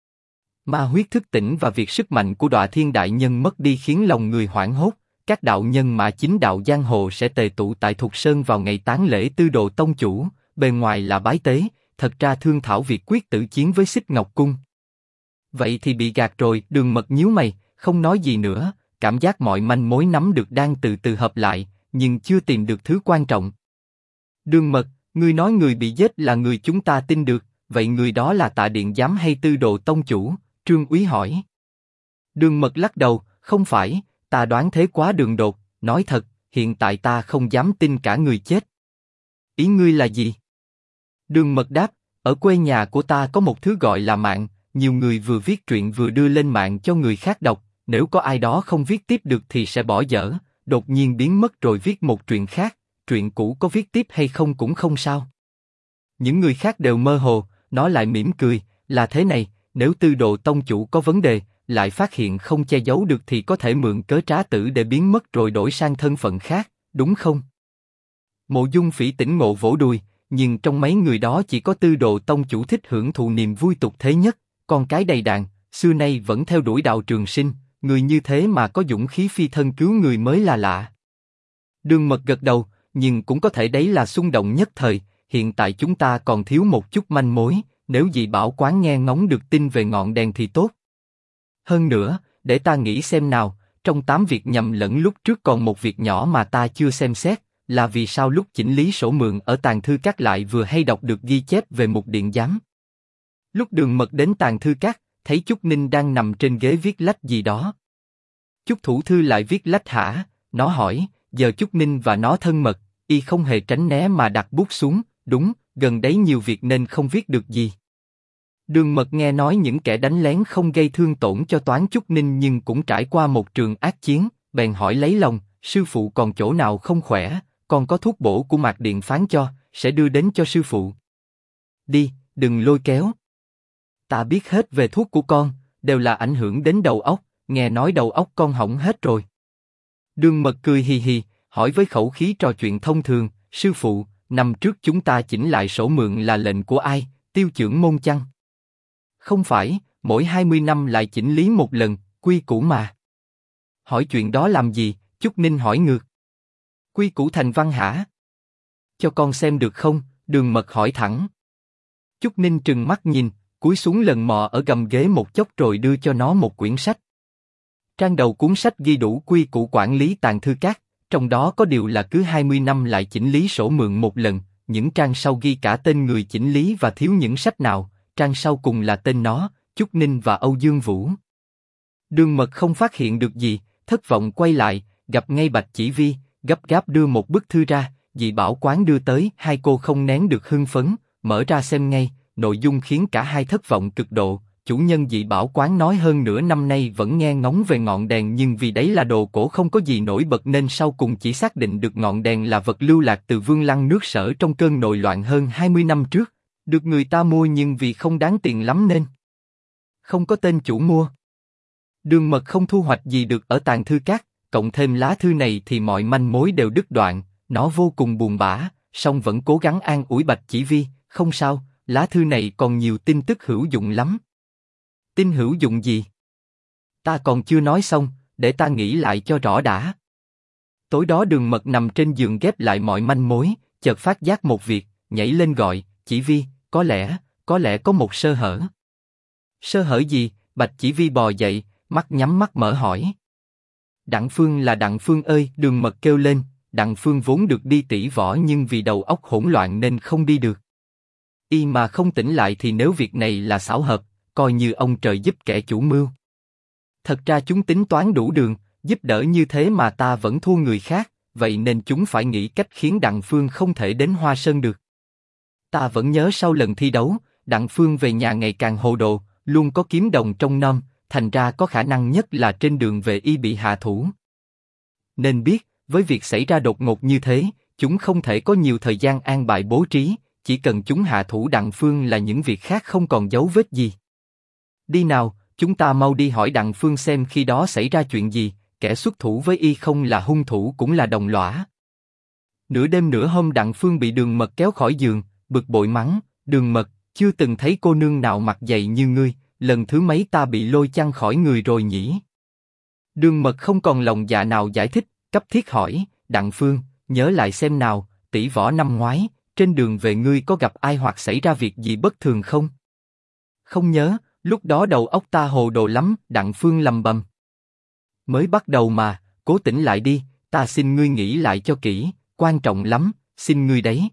Ma huyết thức tỉnh và việc sức mạnh của Đọa Thiên Đại Nhân mất đi khiến lòng người hoảng hốt. Các đạo nhân mà chính đạo giang hồ sẽ tề tụ tại Thục Sơn vào ngày táng lễ Tư Đồ Tông chủ, bề ngoài là bái tế, thật ra thương thảo việc quyết tử chiến với Xích Ngọc Cung. Vậy thì bị gạt rồi. Đường Mật nhíu mày, không nói gì nữa, cảm giác mọi manh mối nắm được đang từ từ hợp lại, nhưng chưa tìm được thứ quan trọng. Đường Mật, ngươi nói người bị giết là người chúng ta tin được, vậy người đó là Tạ Điện Giám hay Tư Đồ Tông chủ? Trương Úy hỏi. Đường Mật lắc đầu, không phải, ta đoán thế quá đường đột, nói thật, hiện tại ta không dám tin cả người chết. Ý ngươi là gì? Đường Mật đáp, ở quê nhà của ta có một thứ gọi là mạng, nhiều người vừa viết truyện vừa đưa lên mạng cho người khác đọc, nếu có ai đó không viết tiếp được thì sẽ bỏ dở, đột nhiên biến mất rồi viết một truyện khác, truyện cũ có viết tiếp hay không cũng không sao. Những người khác đều mơ hồ, nó lại mỉm cười, là thế này, nếu Tư Đồ Tông chủ có vấn đề, lại phát hiện không che giấu được thì có thể mượn cớ trá tử để biến mất rồi đổi sang thân phận khác, đúng không? Mộ Dung Phỉ tỉnh ngộ vỗ đùi, nhưng trong mấy người đó chỉ có Tư Đồ Tông chủ thích hưởng thụ niềm vui tục thế nhất, con cái đầy đàn, xưa nay vẫn theo đuổi đạo trường sinh, người như thế mà có dũng khí phi thân cứu người mới là lạ. Đường Mật gật đầu, nhưng cũng có thể đấy là xung động nhất thời, hiện tại chúng ta còn thiếu một chút manh mối, nếu Dị Bảo Quán nghe ngóng được tin về ngọn đèn thì tốt. Hơn nữa, để ta nghĩ xem nào, trong 8 việc nhầm lẫn lúc trước còn một việc nhỏ mà ta chưa xem xét, là vì sao lúc chỉnh lý sổ mượn ở tàng thư các lại vừa hay đọc được ghi chép về một điện giám. Lúc Đường Mật đến tàng thư các, thấy Chúc Ninh đang nằm trên ghế viết lách gì đó. Chúc thủ thư lại viết lách hả? Nó hỏi, giờ Chúc Ninh và nó thân mật, y không hề tránh né mà đặt bút xuống, đúng, gần đấy nhiều việc nên không viết được gì. Đường Mật nghe nói những kẻ đánh lén không gây thương tổn cho Toán Chúc Ninh nhưng cũng trải qua một trường ác chiến, bèn hỏi lấy lòng, sư phụ còn chỗ nào không khỏe, còn có thuốc bổ của Mạc Điện phán cho, sẽ đưa đến cho sư phụ. Đi, đừng lôi kéo. Ta biết hết về thuốc của con, đều là ảnh hưởng đến đầu óc, nghe nói đầu óc con hỏng hết rồi. Đường Mật cười hì hì, hỏi với khẩu khí trò chuyện thông thường, sư phụ, năm trước chúng ta chỉnh lại sổ mượn là lệnh của ai, Tiêu Chưởng Môn chăng? Không phải, mỗi 20 năm lại chỉnh lý một lần, quy củ mà. Hỏi chuyện đó làm gì? Chúc Ninh hỏi ngược. Quy củ thành văn hả? Cho con xem được không? Đường Mật hỏi thẳng. Chúc Ninh trừng mắt nhìn, cúi xuống lần mò ở gầm ghế một chốc rồi đưa cho nó một quyển sách. Trang đầu cuốn sách ghi đủ quy củ quản lý tàng thư các, trong đó có điều là cứ 20 năm lại chỉnh lý sổ mượn một lần, những trang sau ghi cả tên người chỉnh lý và thiếu những sách nào, trang sau cùng là tên nó, Chúc Ninh và Âu Dương Vũ. Đường Mật không phát hiện được gì, thất vọng quay lại, gặp ngay Bạch Chỉ Vi, gấp gáp đưa một bức thư ra, Dị Bảo Quán đưa tới, hai cô không nén được hưng phấn, mở ra xem ngay, nội dung khiến cả hai thất vọng cực độ. Chủ nhân Dị Bảo Quán nói hơn nửa năm nay vẫn nghe ngóng về ngọn đèn nhưng vì đấy là đồ cổ không có gì nổi bật nên sau cùng chỉ xác định được ngọn đèn là vật lưu lạc từ Vương Lăng nước Sở trong cơn nội loạn hơn 20 năm trước, được người ta mua nhưng vì không đáng tiền lắm nên không có tên chủ mua. Đường Mật không thu hoạch gì được ở tàng thư các, cộng thêm lá thư này thì mọi manh mối đều đứt đoạn, nó vô cùng buồn bã, song vẫn cố gắng an ủi Bạch Chỉ Vi, không sao, lá thư này còn nhiều tin tức hữu dụng lắm. Tin hữu dụng gì? Ta còn chưa nói xong, để ta nghĩ lại cho rõ đã. Tối đó Đường Mật nằm trên giường ghép lại mọi manh mối, chợt phát giác một việc, nhảy lên gọi, Chỉ Vi, có lẽ có một sơ hở. Sơ hở gì? Bạch Chỉ Vi bò dậy, mắt nhắm mắt mở hỏi. Đặng Phương là Đặng Phương ơi, Đường Mật kêu lên, Đặng Phương vốn được đi tỷ võ nhưng vì đầu óc hỗn loạn nên không đi được. Y mà không tỉnh lại thì nếu việc này là xảo hợp, coi như ông trời giúp kẻ chủ mưu. Thật ra chúng tính toán đủ đường, giúp đỡ như thế mà ta vẫn thua người khác, vậy nên chúng phải nghĩ cách khiến Đặng Phương không thể đến Hoa Sơn được. Ta vẫn nhớ sau lần thi đấu, Đặng Phương về nhà ngày càng hồ đồ, luôn có kiếm đồng trong nom, thành ra có khả năng nhất là trên đường về y bị hạ thủ. Nên biết, với việc xảy ra đột ngột như thế, chúng không thể có nhiều thời gian an bài bố trí, chỉ cần chúng hạ thủ Đặng Phương là những việc khác không còn dấu vết gì. Đi nào, chúng ta mau đi hỏi Đặng Phương xem khi đó xảy ra chuyện gì, kẻ xuất thủ với y không là hung thủ cũng là đồng lõa. Nửa đêm nửa hôm Đặng Phương bị Đường Mật kéo khỏi giường, bực bội mắng, Đường Mật, chưa từng thấy cô nương nào mặc dày như ngươi, lần thứ mấy ta bị lôi chăn khỏi người rồi nhỉ? Đường Mật không còn lòng dạ nào giải thích, cấp thiết hỏi, Đặng Phương, nhớ lại xem nào, tỷ võ năm ngoái, trên đường về ngươi có gặp ai hoặc xảy ra việc gì bất thường không? Không nhớ, lúc đó đầu óc ta hồ đồ lắm, Đặng Phương lầm bầm. Mới bắt đầu mà, cố tỉnh lại đi, ta xin ngươi nghĩ lại cho kỹ, quan trọng lắm, xin ngươi đấy.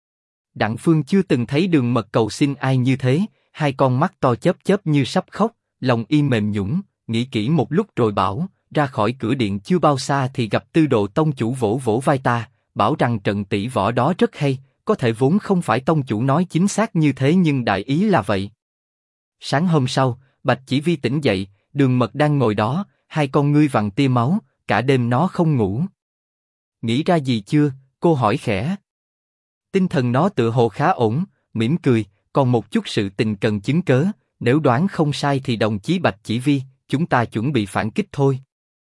Đặng Phương chưa từng thấy Đường Mật cầu xin ai như thế, hai con mắt to chớp chớp như sắp khóc, lòng y mềm nhũn, nghĩ kỹ một lúc rồi bảo, ra khỏi cửa điện chưa bao xa thì gặp Tư Đồ tông chủ vỗ vỗ vai ta, bảo rằng trận tỷ võ đó rất hay, có thể vốn không phải tông chủ nói chính xác như thế nhưng đại ý là vậy. Sáng hôm sau, Bạch Chỉ Vi tỉnh dậy, Đường Mật đang ngồi đó, hai con ngươi vằn tia máu, cả đêm nó không ngủ. Nghĩ ra gì chưa? Cô hỏi khẽ. Tinh thần nó tựa hồ khá ổn, mỉm cười, còn một chút sự tình cần chứng cớ, nếu đoán không sai thì đồng chí Bạch Chỉ Vi, chúng ta chuẩn bị phản kích thôi.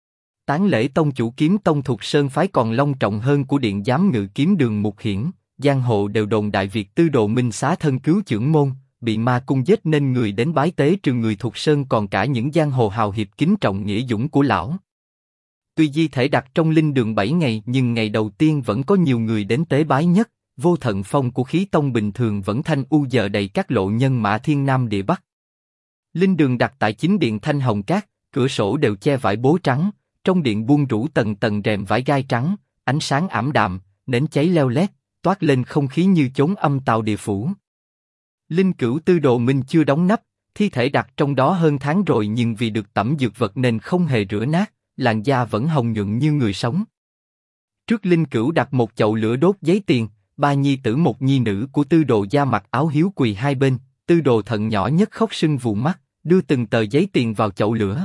Tán lễ tông chủ kiếm tông thuộc sơn phái còn long trọng hơn của điện giám ngự kiếm Đường Mục Hiển, giang hồ đều đồn đại việc Tư Đồ Minh xá thân cứu trưởng môn, bị ma cung giết nên người đến bái tế trừ người thuộc sơn còn cả những giang hồ hào hiệp kính trọng nghĩa dũng của lão. Tuy di thể đặt trong linh đường 7 ngày nhưng ngày đầu tiên vẫn có nhiều người đến tế bái nhất, vô thận phong của khí tông bình thường vẫn thanh u giờ đầy các lộ nhân mã thiên nam địa bắc. Linh đường đặt tại chính điện thanh hồng cát, cửa sổ đều che vải bố trắng, trong điện buông rủ tầng tầng rèm vải gai trắng, ánh sáng ảm đạm, nến cháy leo lét, toát lên không khí như chốn âm tào địa phủ. Linh cữu Tư Đồ Minh chưa đóng nắp, thi thể đặt trong đó hơn tháng rồi nhưng vì được tẩm dược vật nên không hề rửa nát, làn da vẫn hồng nhuận như người sống. Trước linh cữu đặt một chậu lửa đốt giấy tiền, ba nhi tử một nhi nữ của Tư Đồ gia mặc áo hiếu quỳ hai bên, Tư Đồ Thận nhỏ nhất khóc sưng vù mắt, đưa từng tờ giấy tiền vào chậu lửa.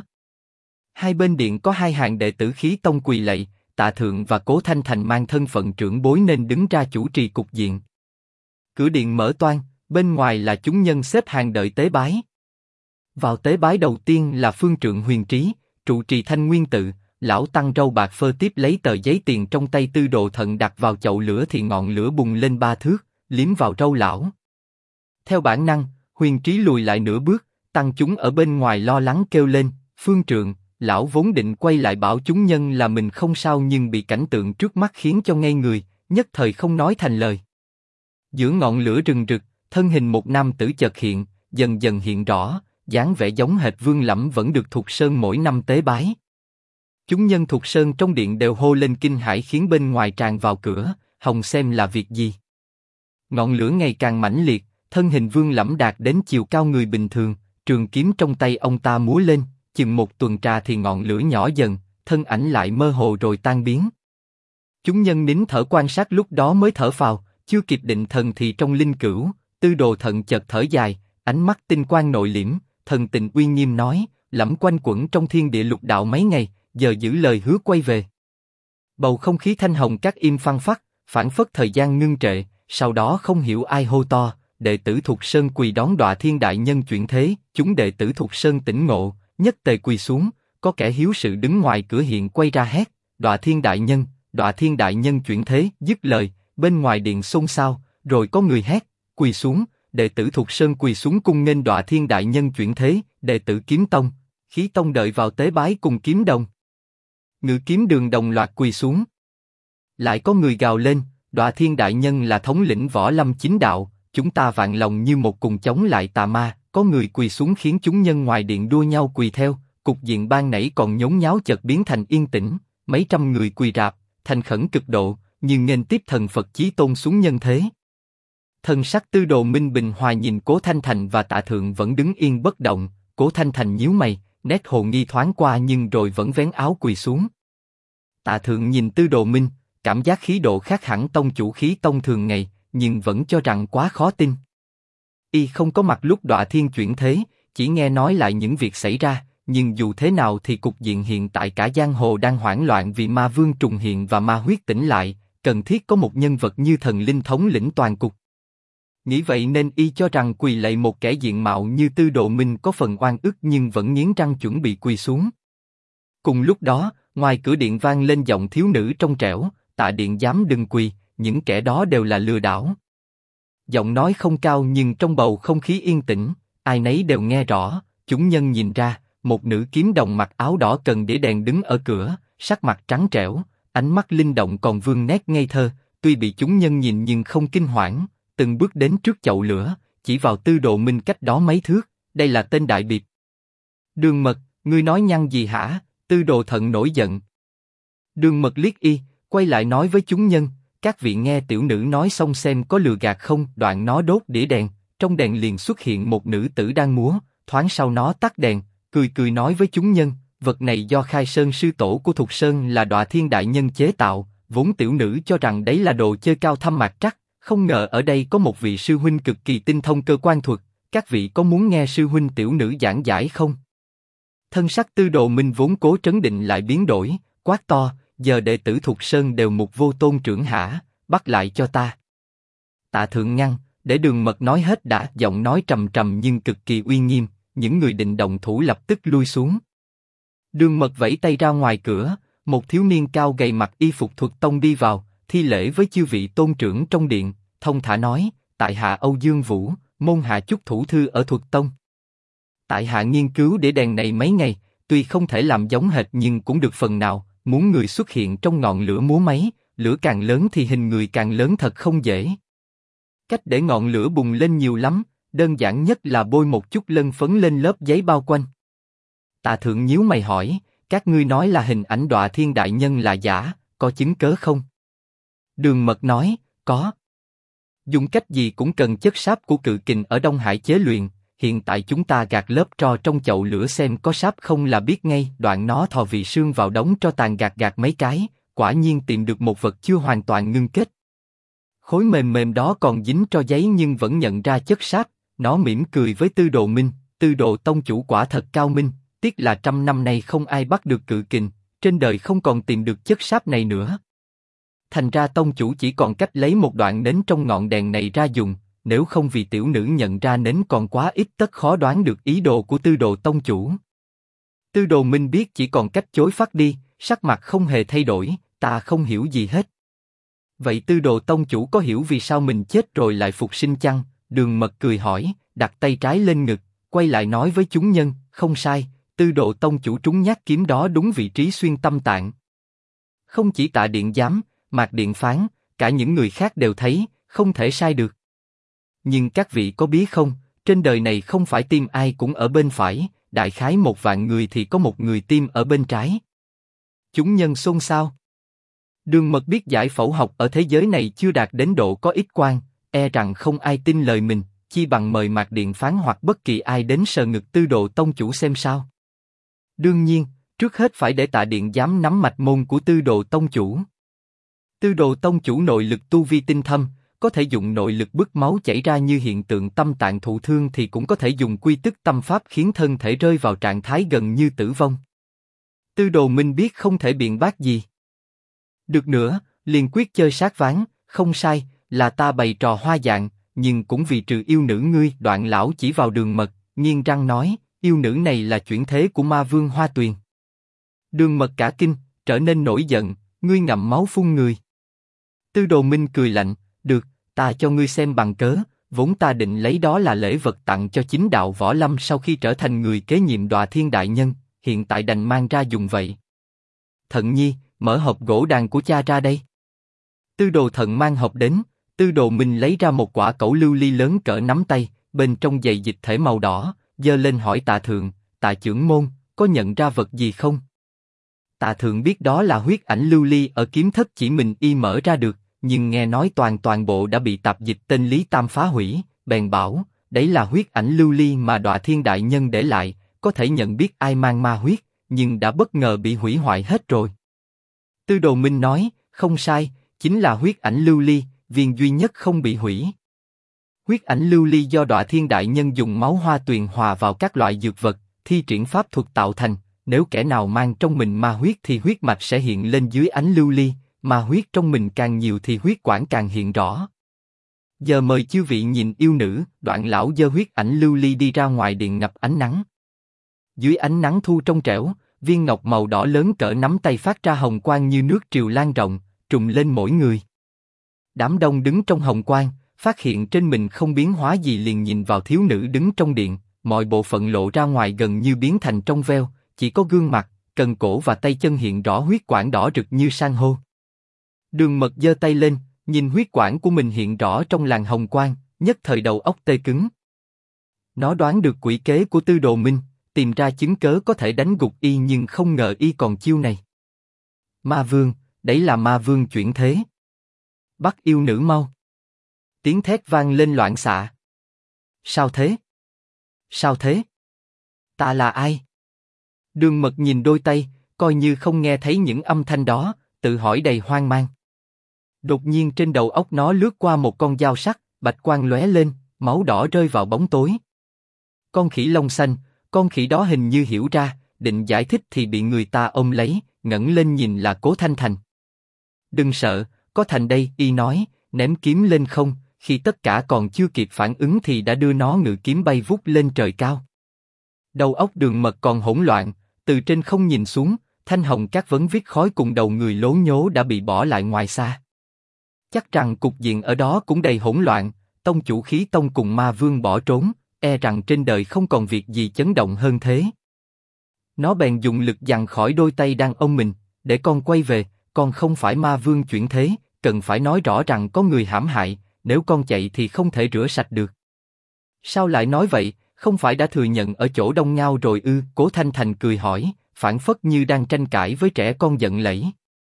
Hai bên điện có hai hàng đệ tử khí tông quỳ lạy, Tạ Thượng và Cố Thanh Thành mang thân phận trưởng bối nên đứng ra chủ trì cục diện. Cửa điện mở toang, bên ngoài là chúng nhân xếp hàng đợi tế bái. Vào tế bái đầu tiên là phương trượng Huyền Trí, trụ trì Thanh Nguyên tự, lão tăng râu bạc phơ tiếp lấy tờ giấy tiền trong tay Tư Đồ Thận đặt vào chậu lửa thì ngọn lửa bùng lên 3 thước, liếm vào râu lão. Theo bản năng, Huyền Trí lùi lại nửa bước, tăng chúng ở bên ngoài lo lắng kêu lên, phương trượng. Lão vốn định quay lại bảo chúng nhân là mình không sao nhưng bị cảnh tượng trước mắt khiến cho ngây người, nhất thời không nói thành lời. Giữa ngọn lửa rừng rực, thân hình một nam tử chợt hiện, dần dần hiện rõ, dáng vẻ giống hệt Vương Lẫm vẫn được Thục Sơn mỗi năm tế bái. Chúng nhân Thục Sơn trong điện đều hô lên kinh hãi khiến bên ngoài tràn vào cửa, hòng xem là việc gì. Ngọn lửa ngày càng mãnh liệt, thân hình Vương Lẫm đạt đến chiều cao người bình thường, trường kiếm trong tay ông ta múa lên. Chừng một tuần trà thì ngọn lửa nhỏ dần, thân ảnh lại mơ hồ rồi tan biến. Chúng nhân nín thở quan sát lúc đó mới thở phào, chưa kịp định thần thì trong linh cữu, Tư Đồ Thận chợt thở dài, ánh mắt tinh quang nội liễm, thần tình uy nghiêm nói, Lẫm quanh quẩn trong thiên địa lục đạo mấy ngày, giờ giữ lời hứa quay về. Bầu không khí thanh hồng các im phăng phắc, phảng phất thời gian ngưng trệ, sau đó không hiểu ai hô to, đệ tử Thục Sơn quỳ đón Đọa Thiên đại nhân chuyển thế, chúng đệ tử Thục Sơn tỉnh ngộ. Nhất tề quỳ xuống, có kẻ hiếu sự đứng ngoài cửa hiện quay ra hét, Đọa Thiên đại nhân, Đọa Thiên đại nhân chuyển thế. Dứt lời, bên ngoài điện xôn xao, rồi có người hét, quỳ xuống, đệ tử Thục Sơn quỳ xuống cung nghênh Đọa Thiên đại nhân chuyển thế, đệ tử Kiếm Tông, Khí Tông đợi vào tế bái cùng Kiếm Đồng. Ngự Kiếm Đường đồng loạt quỳ xuống. Lại có người gào lên, Đọa Thiên đại nhân là thống lĩnh võ lâm chính đạo, chúng ta vạn lòng như một cùng chống lại tà ma. Có người quỳ xuống khiến chúng nhân ngoài điện đua nhau quỳ theo, cục diện ban nãy còn nhốn nháo chợt biến thành yên tĩnh, mấy trăm người quỳ rạp, thành khẩn cực độ, nhưng nghênh tiếp thần Phật Chí Tôn xuống nhân thế. Thần sắc Tư Đồ Minh bình hòa nhìn Cố Thanh Thành và Tạ Thượng vẫn đứng yên bất động, Cố Thanh Thành nhíu mày, nét hồ nghi thoáng qua nhưng rồi vẫn vén áo quỳ xuống. Tạ Thượng nhìn Tư Đồ Minh, cảm giác khí độ khác hẳn tông chủ Khí Tông thường ngày, nhưng vẫn cho rằng quá khó tin. Y không có mặt lúc Đọa Thiên chuyển thế, chỉ nghe nói lại những việc xảy ra, nhưng dù thế nào thì cục diện hiện tại cả giang hồ đang hoảng loạn vì ma vương trùng hiện và ma huyết tỉnh lại, cần thiết có một nhân vật như thần linh thống lĩnh toàn cục. Nghĩ vậy nên Y cho rằng quỳ lạy một kẻ diện mạo như Tư Đồ Minh có phần oan ức nhưng vẫn nghiến răng chuẩn bị quỳ xuống. Cùng lúc đó, ngoài cửa điện vang lên giọng thiếu nữ trong trẻo, Tạ điện giám đừng quỳ, những kẻ đó đều là lừa đảo. Giọng nói không cao nhưng trong bầu không khí yên tĩnh, ai nấy đều nghe rõ. Chúng nhân nhìn ra, một nữ kiếm đồng mặc áo đỏ cần đĩa đèn đứng ở cửa, sắc mặt trắng trẻo, ánh mắt linh động còn vương nét ngây thơ. Tuy bị chúng nhân nhìn nhưng không kinh hoảng, từng bước đến trước chậu lửa, chỉ vào Tư Đồ Minh cách đó mấy thước. Đây là tên đại biệt. Đường Mật, ngươi nói nhăng gì hả? Tư Đồ Thận nổi giận. Đường Mật liếc y, quay lại nói với chúng nhân, các vị nghe tiểu nữ nói xong xem có lừa gạt không. Đoạn nó đốt đĩa đèn, trong đèn liền xuất hiện một nữ tử đang múa. Thoáng sau nó tắt đèn, cười cười nói với chúng nhân, vật này do Khai Sơn sư tổ của Thục Sơn là Đọa Thiên đại nhân chế tạo. Vốn tiểu nữ cho rằng đấy là đồ chơi cao thâm mạt trắc, không ngờ ở đây có một vị sư huynh cực kỳ tinh thông cơ quan thuật. Các vị có muốn nghe sư huynh tiểu nữ giảng giải không? Thân sắc Tư Đồ Minh vốn cố trấn định lại biến đổi, quát to, giờ đệ tử Thục Sơn đều mục vô tôn trưởng hả, bắt lại cho ta. Tạ Thượng ngăn, để Đường Mật nói hết đã. Giọng nói trầm trầm nhưng cực kỳ uy nghiêm, những người định động thủ lập tức lui xuống. Đường Mật vẫy tay ra ngoài cửa, một thiếu niên cao gầy mặc y phục thuật tông đi vào, thi lễ với chư vị tôn trưởng trong điện, thông thả nói, tại hạ Âu Dương Vũ, môn hạ chúc thủ thư ở thuật tông. Tại hạ nghiên cứu đĩa đèn này mấy ngày, tuy không thể làm giống hệt nhưng cũng được phần nào. Muốn người xuất hiện trong ngọn lửa múa máy, lửa càng lớn thì hình người càng lớn thật không dễ. Cách để ngọn lửa bùng lên nhiều lắm, đơn giản nhất là bôi một chút lân phấn lên lớp giấy bao quanh. Tạ Thượng nhíu mày hỏi, các ngươi nói là hình ảnh Đọa Thiên đại nhân là giả, có chứng cớ không? Đường Mật nói, có. Dùng cách gì cũng cần chất sáp của cự kình ở Đông Hải chế luyện. Hiện tại chúng ta gạt lớp tro trong chậu lửa xem có sáp không là biết ngay. Đoạn nó thò vị xương vào đống tro tàn gạt mấy cái, quả nhiên tìm được một vật chưa hoàn toàn ngưng kết. Khối mềm mềm đó còn dính tro giấy nhưng vẫn nhận ra chất sáp. Nó mỉm cười với Tư Đồ Minh, Tư Đồ tông chủ quả thật cao minh, tiếc là 100 năm nay không ai bắt được cự kình, trên đời không còn tìm được chất sáp này nữa. Thành ra tông chủ chỉ còn cách lấy một đoạn nến trong ngọn đèn này ra dùng. Nếu không vì tiểu nữ nhận ra nến còn quá ít tất khó đoán được ý đồ của Tư Đồ tông chủ. Tư Đồ Minh biết chỉ còn cách chối phát đi, sắc mặt không hề thay đổi, ta không hiểu gì hết. Vậy Tư Đồ tông chủ có hiểu vì sao mình chết rồi lại phục sinh chăng? Đường Mật cười hỏi, đặt tay trái lên ngực, quay lại nói với chúng nhân, không sai, Tư Đồ tông chủ trúng nhát kiếm đó đúng vị trí xuyên tâm tạng. Không chỉ Tạ điện giám, Mạc điện phán, cả những người khác đều thấy, không thể sai được. Nhưng các vị có biết không, trên đời này không phải tim ai cũng ở bên phải, đại khái 1.000.000 người thì có một người tim ở bên trái. Chúng nhân xôn xao. Đường Mật biết giải phẫu học ở thế giới này chưa đạt đến độ có ích quang, e rằng không ai tin lời mình, chi bằng mời Mạc điện phán hoặc bất kỳ ai đến sờ ngực Tư Đồ tông chủ xem sao. Đương nhiên, trước hết phải để Tạ điện giám nắm mạch môn của Tư Đồ tông chủ. Tư Đồ tông chủ nội lực tu vi tinh thâm, có thể dùng nội lực bức máu chảy ra như hiện tượng tâm tạng thụ thương thì cũng có thể dùng quy tức tâm pháp khiến thân thể rơi vào trạng thái gần như tử vong. Tư Đồ Minh biết không thể biện bác gì. Được nữa, liền quyết chơi sát ván, không sai, là ta bày trò hoa dạng, nhưng cũng vì trừ yêu nữ ngươi. Đoạn lão chỉ vào Đường Mật, nghiến răng nói, yêu nữ này là chuyển thế của ma vương Hoa Tuyền. Đường Mật cả kinh, trở nên nổi giận, ngươi ngậm máu phun người. Tư Đồ Minh cười lạnh, được, ta cho ngươi xem bằng cớ, vốn ta định lấy đó là lễ vật tặng cho chính đạo võ lâm sau khi trở thành người kế nhiệm Đọa Thiên đại nhân, hiện tại đành mang ra dùng vậy. Thận nhi, mở hộp gỗ đàn của cha ra đây. Tư Đồ Thận mang hộp đến, Tư Đồ Minh lấy ra một quả cẩu lưu ly lớn cỡ nắm tay, bên trong dày dịch thể màu đỏ, giơ lên hỏi Tạ Thượng, Tạ trưởng môn, có nhận ra vật gì không? Tạ Thượng biết đó là huyết ảnh lưu ly ở kiếm thất chỉ mình y mở ra được, nhưng nghe nói toàn bộ đã bị tạp dịch tên Lý Tam phá hủy, bèn bảo, đấy là huyết ảnh lưu ly mà Đọa Thiên đại nhân để lại, có thể nhận biết ai mang ma huyết, nhưng đã bất ngờ bị hủy hoại hết rồi. Tư Đồ Minh nói, không sai, chính là huyết ảnh lưu ly, viên duy nhất không bị hủy. Huyết ảnh lưu ly do Đọa Thiên đại nhân dùng máu Hoa Tuyền hòa vào các loại dược vật, thi triển pháp thuật tạo thành, nếu kẻ nào mang trong mình ma huyết thì huyết mạch sẽ hiện lên dưới ánh lưu ly, ma huyết trong mình càng nhiều thì huyết quản càng hiện rõ. Giờ mời chư vị nhìn yêu nữ. Đoạn lão giơ huyết ảnh lưu ly đi ra ngoài điện ngập ánh nắng. Dưới ánh nắng thu trong trẻo, viên ngọc màu đỏ lớn cỡ nắm tay phát ra hồng quang như nước triều lan rộng, trùm lên mỗi người. Đám đông đứng trong hồng quang, phát hiện trên mình không biến hóa gì liền nhìn vào thiếu nữ đứng trong điện, mọi bộ phận lộ ra ngoài gần như biến thành trong veo, chỉ có gương mặt, cần cổ và tay chân hiện rõ huyết quản đỏ rực như san hô. Đường Mật giơ tay lên, nhìn huyết quản của mình hiện rõ trong làn hồng quang, nhất thời đầu óc tê cứng. Nó đoán được quỷ kế của Tư Đồ Minh, tìm ra chứng cớ có thể đánh gục y nhưng không ngờ y còn chiêu này. Ma Vương, đấy là Ma Vương chuyển thế. Bắt yêu nữ mau. Tiếng thét vang lên loạn xạ. Sao thế? Sao thế? Ta là ai? Đường Mật nhìn đôi tay, coi như không nghe thấy những âm thanh đó, tự hỏi đầy hoang mang. Đột nhiên trên đầu óc nó lướt qua một con dao sắc, bạch quang lóe lên, máu đỏ rơi vào bóng tối. Con khỉ lông xanh, con khỉ đó hình như hiểu ra, định giải thích thì bị người ta ôm lấy, ngẩng lên nhìn là Cố Thanh Thành. Đừng sợ, có Thành đây, y nói, ném kiếm lên không, khi tất cả còn chưa kịp phản ứng thì đã đưa nó ngự kiếm bay vút lên trời cao. Đầu óc Đường Mật còn hỗn loạn, từ trên không nhìn xuống, thanh hồng các vấn viết khói cùng đầu người lố nhố đã bị bỏ lại ngoài xa. Chắc rằng cục diện ở đó cũng đầy hỗn loạn, tông chủ khí tông cùng Ma Vương bỏ trốn, e rằng trên đời không còn việc gì chấn động hơn thế. Nó bèn dùng lực giằng khỏi đôi tay đang ôm mình, để con quay về, con không phải Ma Vương chuyển thế, cần phải nói rõ rằng có người hãm hại, nếu con chạy thì không thể rửa sạch được. Sao lại nói vậy, không phải đã thừa nhận ở chỗ đông ngao rồi ư? Cố Thanh Thành cười hỏi, phảng phất như đang tranh cãi với trẻ con giận lẫy.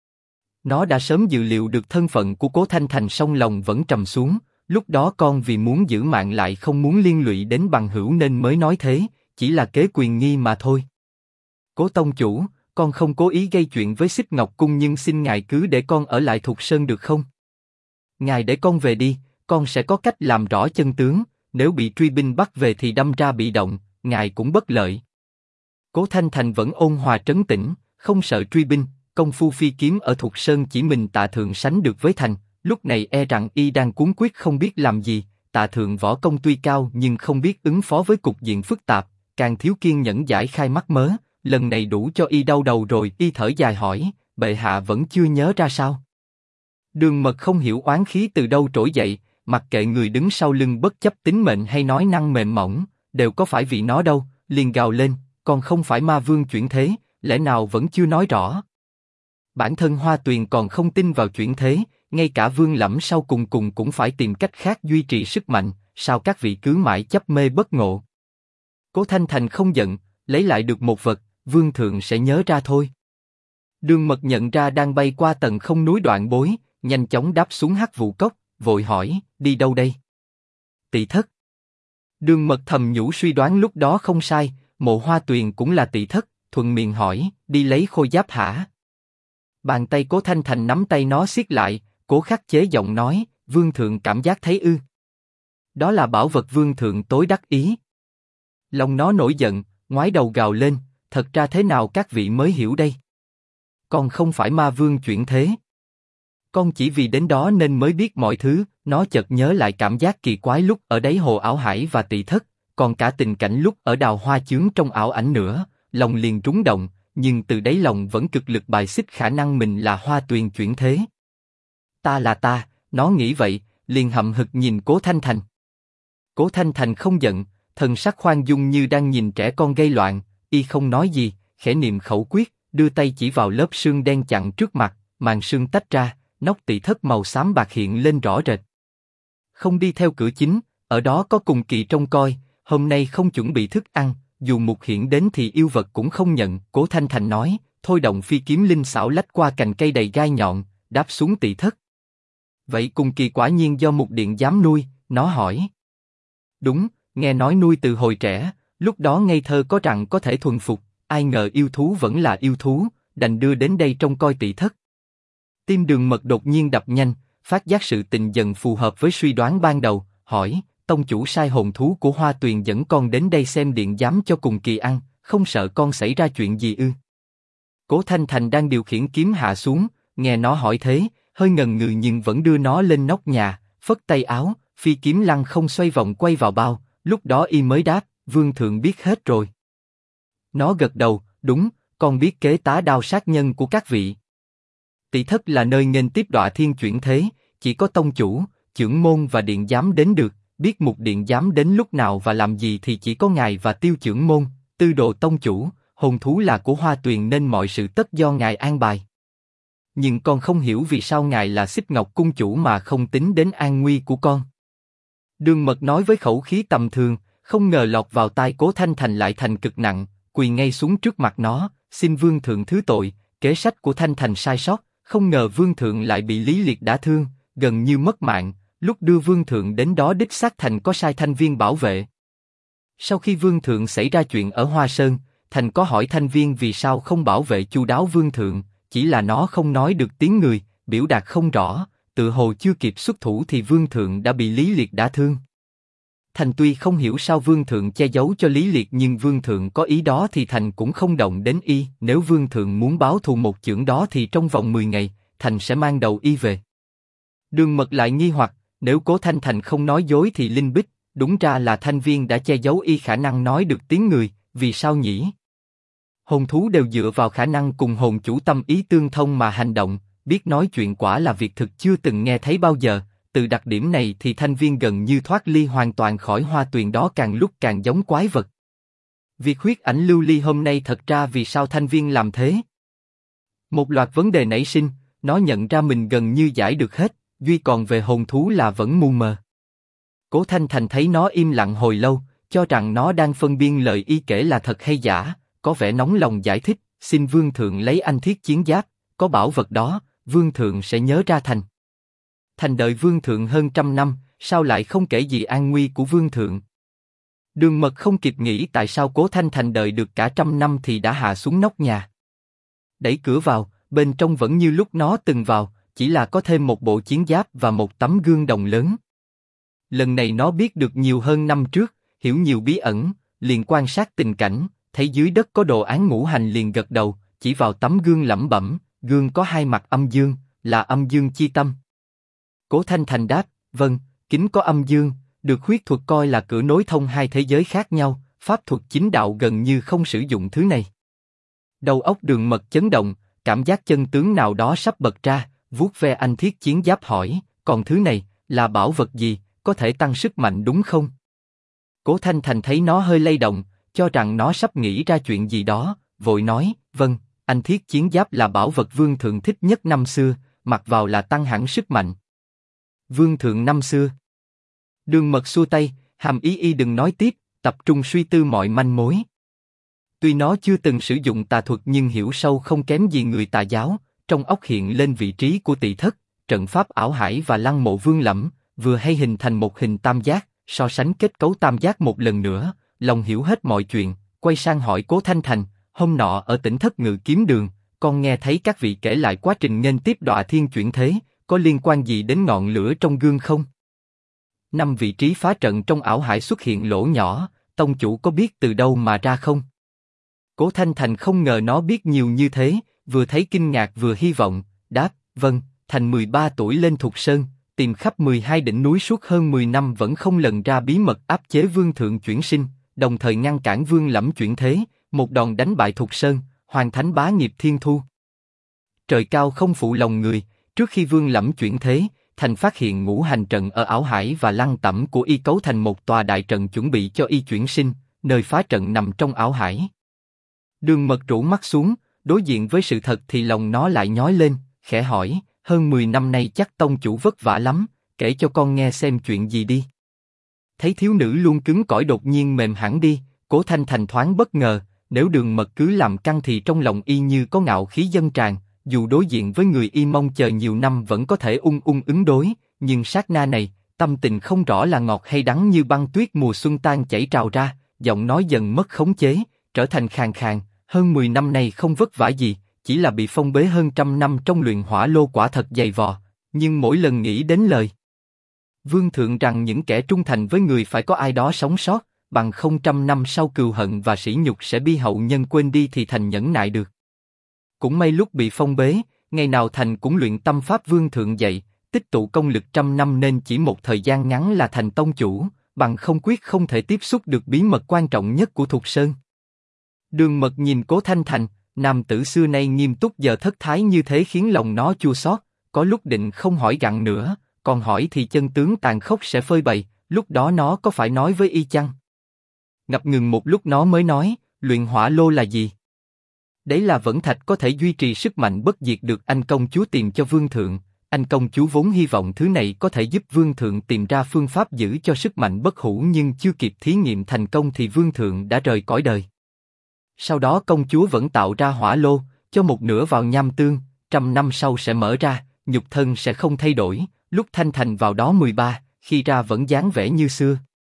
Nó đã sớm dự liệu được thân phận của Cố Thanh Thành, song lòng vẫn trầm xuống. Lúc đó con vì muốn giữ mạng lại không muốn liên lụy đến bằng hữu nên mới nói thế, chỉ là kế quyền nghi mà thôi. Cố tông chủ, con không cố ý gây chuyện với Xích Ngọc Cung nhưng xin ngài cứ để con ở lại Thục Sơn được không? Ngài để con về đi, con sẽ có cách làm rõ chân tướng, nếu bị truy binh bắt về thì đâm ra bị động, ngài cũng bất lợi. Cố Thanh Thành vẫn ôn hòa trấn tĩnh, không sợ truy binh, công phu phi kiếm ở Thục Sơn chỉ mình Tạ Thượng sánh được với Thành. Lúc này e rằng y đang cuống quýt không biết làm gì. Tạ Thượng võ công tuy cao nhưng không biết ứng phó với cục diện phức tạp, càng thiếu kiên nhẫn giải khai mắc mớ. Lần này đủ cho y đau đầu rồi. Y thở dài hỏi, bệ hạ vẫn chưa nhớ ra sao? Đường Mật không hiểu oán khí từ đâu trỗi dậy, mặc kệ người đứng sau lưng bất chấp tính mệnh hay nói năng mềm mỏng, đều có phải vì nó đâu, liền gào lên, còn không phải Ma Vương chuyển thế, lẽ nào vẫn chưa nói rõ? Bản thân Hoa Tuyền còn không tin vào chuyển thế, ngay cả Vương Lẫm sau cùng cũng phải tìm cách khác duy trì sức mạnh, sao các vị cứ mãi chấp mê bất ngộ? Cố Thanh Thành không giận, lấy lại được một vật, Vương Thượng sẽ nhớ ra thôi. Đường Mật nhận ra đang bay qua tầng không núi Đoạn Bối, nhanh chóng đáp xuống Hắc Vụ Cốc, vội hỏi, đi đâu đây? Tỵ thất. Đường Mật thầm nhủ suy đoán lúc đó không sai, Mộ Hoa Tuyền cũng là tỵ thất, thuận miệng hỏi, đi lấy khôi giáp hả? Bàn tay Cố Thanh Thành nắm tay nó siết lại, cố khắc chế giọng nói, Vương Thượng cảm giác thấy ư? Đó là bảo vật Vương Thượng tối đắc ý. Lòng nó nổi giận, ngoái đầu gào lên, thật ra thế nào các vị mới hiểu đây? Con không phải Ma Vương chuyển thế. Con chỉ vì đến đó nên mới biết mọi thứ. Nó chợt nhớ lại cảm giác kỳ quái lúc ở đáy hồ ảo hải và tỵ thất, còn cả tình cảnh lúc ở Đào Hoa Chướng trong ảo ảnh nữa, lòng liền rúng động, nhưng từ đáy lòng vẫn cực lực bài xích khả năng mình là Hoa Tuyền chuyển thế. Ta là ta, nó nghĩ vậy, liền hậm hực nhìn Cố Thanh Thành. Cố Thanh Thành không giận, thần sắc khoan dung như đang nhìn trẻ con gây loạn, y không nói gì, khẽ niệm khẩu quyết, đưa tay chỉ vào lớp sương đen chặn trước mặt, màn sương tách ra, nóc tỵ thất màu xám bạc hiện lên rõ rệt. Không đi theo cửa chính, ở đó có cùng kỳ trông coi, hôm nay không chuẩn bị thức ăn, dù Mục Hiển đến thì yêu vật cũng không nhận. Cố Thanh Thành nói, thôi động phi kiếm linh xảo lách qua cành cây đầy gai nhọn, đáp xuống tỵ thất. Vậy cùng kỳ quả nhiên do Mục Điện dám nuôi, nó hỏi. Đúng, nghe nói nuôi từ hồi trẻ, lúc đó ngây thơ có rằng có thể thuần phục, ai ngờ yêu thú vẫn là yêu thú, đành đưa đến đây trông coi tỵ thất. Tim Đường Mật đột nhiên đập nhanh, phát giác sự tình dần phù hợp với suy đoán ban đầu, hỏi, tông chủ sai hồn thú của Hoa Tuyền dẫn con đến đây xem điện giám cho cùng kỳ ăn, không sợ con xảy ra chuyện gì ư? Cố Thanh Thành đang điều khiển kiếm hạ xuống, nghe nó hỏi thế, hơi ngần ngừ nhưng vẫn đưa nó lên nóc nhà, phất tay áo, phi kiếm lăng không xoay vòng quay vào bao, lúc đó y mới đáp, Vương Thượng biết hết rồi. Nó gật đầu, đúng, con biết kế tá đao sát nhân của các vị. Tỵ thất là nơi nghênh tiếp Đọa Thiên chuyển thế, chỉ có tông chủ, chưởng môn và điện giám đến được, biết mục điện giám đến lúc nào và làm gì thì chỉ có ngài và Tiêu chưởng môn, Tư Đồ tông chủ, hồn thú là của Hoa Tuyền nên mọi sự tất do ngài an bài. Nhưng con không hiểu vì sao ngài là Xích Ngọc cung chủ mà không tính đến an nguy của con. Đường Mật nói với khẩu khí tầm thường, không ngờ lọt vào tai Cố Thanh Thành lại thành cực nặng, quỳ ngay xuống trước mặt nó, xin vương thượng thứ tội, kế sách của Thanh Thành sai sót, không ngờ vương thượng lại bị Lý Liệt đả thương, gần như mất mạng, lúc đưa vương thượng đến đó đích xác Thành có sai Thanh Viên bảo vệ. Sau khi vương thượng xảy ra chuyện ở Hoa Sơn, Thành có hỏi Thanh Viên vì sao không bảo vệ chu đáo vương thượng, chỉ là nó không nói được tiếng người, biểu đạt không rõ, tự hồ chưa kịp xuất thủ thì vương thượng đã bị Lý Liệt đả thương. Thành tuy không hiểu sao vương thượng che giấu cho Lý Liệt nhưng vương thượng có ý đó thì Thành cũng không động đến y, nếu vương thượng muốn báo thù một chưởng đó thì trong vòng 10 ngày, Thành sẽ mang đầu y về. Đường Mật lại nghi hoặc, nếu Cố Thanh Thành không nói dối thì Linh Bích, đúng ra là Thanh Viên đã che giấu y khả năng nói được tiếng người, vì sao nhỉ? Hồn thú đều dựa vào khả năng cùng hồn chủ tâm ý tương thông mà hành động, biết nói chuyện quả là việc thực chưa từng nghe thấy bao giờ. Từ đặc điểm này thì Thanh Viên gần như thoát ly hoàn toàn khỏi Hoa Tuyền đó càng lúc càng giống quái vật. Việc huyết ảnh lưu ly hôm nay thật ra vì sao Thanh Viên làm thế? Một loạt vấn đề nảy sinh, nó nhận ra mình gần như giải được hết, duy còn về hồn thú là vẫn mù mờ. Cố Thanh Thành thấy nó im lặng hồi lâu, cho rằng nó đang phân biên lời y kể là thật hay giả, có vẻ nóng lòng giải thích, xin vương thượng lấy anh thiết chiến giáp, có bảo vật đó, vương thượng sẽ nhớ ra Thành. Thành đợi vương thượng hơn 100 năm, sao lại không kể gì an nguy của vương thượng? Đường Mật không kịp nghĩ tại sao Cố Thanh Thành đợi được cả 100 năm thì đã hạ xuống nóc nhà. Đẩy cửa vào, bên trong vẫn như lúc nó từng vào, chỉ là có thêm một bộ chiến giáp và một tấm gương đồng lớn. Lần này nó biết được nhiều hơn năm trước, hiểu nhiều bí ẩn, liền quan sát tình cảnh, thấy dưới đất có đồ án ngũ hành liền gật đầu, chỉ vào tấm gương lẩm bẩm, gương có hai mặt âm dương, là âm dương chi tâm. Cố Thanh Thành đáp, vâng, kính có âm dương, được huyết thuật coi là cửa nối thông hai thế giới khác nhau, pháp thuật chính đạo gần như không sử dụng thứ này. Đầu óc Đường Mật chấn động, cảm giác chân tướng nào đó sắp bật ra, vuốt ve anh thiết chiến giáp hỏi, còn thứ này, là bảo vật gì, có thể tăng sức mạnh đúng không? Cố Thanh Thành thấy nó hơi lay động, cho rằng nó sắp nghĩ ra chuyện gì đó, vội nói, vâng, anh thiết chiến giáp là bảo vật vương thượng thích nhất năm xưa, mặc vào là tăng hẳn sức mạnh. Vương thượng năm xưa. Đường Mật xua tay, hàm ý y đừng nói tiếp, tập trung suy tư mọi manh mối. Tuy nó chưa từng sử dụng tà thuật nhưng hiểu sâu không kém gì người tà giáo, trong óc hiện lên vị trí của Tỳ Thất, trận pháp ảo hải và lăng mộ vương lẫm, vừa hay hình thành một hình tam giác, so sánh kết cấu tam giác một lần nữa, lòng hiểu hết mọi chuyện, quay sang hỏi Cố Thanh Thành, hôm nọ ở tỉnh Thất Ngự Kiếm Đường, con nghe thấy các vị kể lại quá trình nghênh tiếp đọa thiên chuyển thế, có liên quan gì đến ngọn lửa trong gương không? 5 vị trí phá trận trong ảo hải xuất hiện lỗ nhỏ, tông chủ có biết từ đâu mà ra không? Cố Thanh Thành không ngờ nó biết nhiều như thế, vừa thấy kinh ngạc vừa hy vọng, đáp, vâng, Thành 13 tuổi lên Thục Sơn, tìm khắp 12 đỉnh núi suốt hơn 10 năm vẫn không lần ra bí mật áp chế vương thượng chuyển sinh, đồng thời ngăn cản vương lẫm chuyển thế, một đòn đánh bại Thục Sơn, hoàn thánh bá nghiệp thiên thu. Trời cao không phụ lòng người, trước khi vương lẫm chuyển thế, Thành phát hiện ngũ hành trận ở ảo hải và lăng tẩm của y cấu thành một tòa đại trận chuẩn bị cho y chuyển sinh, nơi phá trận nằm trong ảo hải. Đường Mật rũ mắt xuống, đối diện với sự thật thì lòng nó lại nhói lên, khẽ hỏi, hơn 10 năm nay chắc tông chủ vất vả lắm, kể cho con nghe xem chuyện gì đi. Thấy thiếu nữ luôn cứng cỏi đột nhiên mềm hẳn đi, Cố Thanh Thành thoáng bất ngờ, nếu Đường Mật cứ làm căng thì trong lòng y như có ngạo khí dâng tràn, dù đối diện với người y mong chờ nhiều năm vẫn có thể ung ung ứng đối, nhưng sát na này, tâm tình không rõ là ngọt hay đắng như băng tuyết mùa xuân tan chảy trào ra, giọng nói dần mất khống chế, trở thành khàn khàn, hơn 10 năm nay không vất vả gì, chỉ là bị phong bế hơn 100 năm trong luyện hỏa lô quả thật dày vò, nhưng mỗi lần nghĩ đến lời vương thượng rằng những kẻ trung thành với người phải có ai đó sống sót, bằng không 100 năm sau cừu hận và sỉ nhục sẽ bi hậu nhân quên đi thì Thành nhẫn nại được. Cũng may lúc bị phong bế, ngày nào Thành cũng luyện tâm pháp vương thượng dạy, tích tụ công lực 100 năm nên chỉ một thời gian ngắn là thành tông chủ, bằng không quyết không thể tiếp xúc được bí mật quan trọng nhất của Thục Sơn. Đường Mật nhìn Cố Thanh Thành, nam tử xưa nay nghiêm túc giờ thất thái như thế khiến lòng nó chua xót, có lúc định không hỏi gặng nữa, còn hỏi thì chân tướng tàn khốc sẽ phơi bày, lúc đó nó có phải nói với y chăng? Ngập ngừng một lúc nó mới nói, luyện hỏa lô là gì? Đấy là vẫn thạch có thể duy trì sức mạnh bất diệt được anh công chúa tìm cho vương thượng. Anh công chúa vốn hy vọng thứ này có thể giúp vương thượng tìm ra phương pháp giữ cho sức mạnh bất hủ, nhưng chưa kịp thí nghiệm thành công thì vương thượng đã rời cõi đời. Sau đó công chúa vẫn tạo ra hỏa lô, cho một nửa vào nham tương, 100 năm sau sẽ mở ra, nhục thân sẽ không thay đổi. Lúc Thanh Thành vào đó 13, khi ra vẫn dáng vẻ như xưa.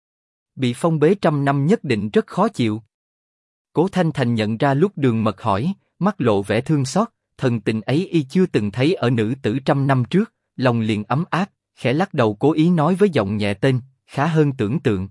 Bị phong bế 100 năm nhất định rất khó chịu. Cố Thanh Thành nhận ra lúc Đường Mật hỏi, mắt lộ vẻ thương xót, thần tình ấy y chưa từng thấy ở nữ tử 100 năm trước, lòng liền ấm áp, khẽ lắc đầu cố ý nói với giọng nhẹ tên, khá hơn tưởng tượng.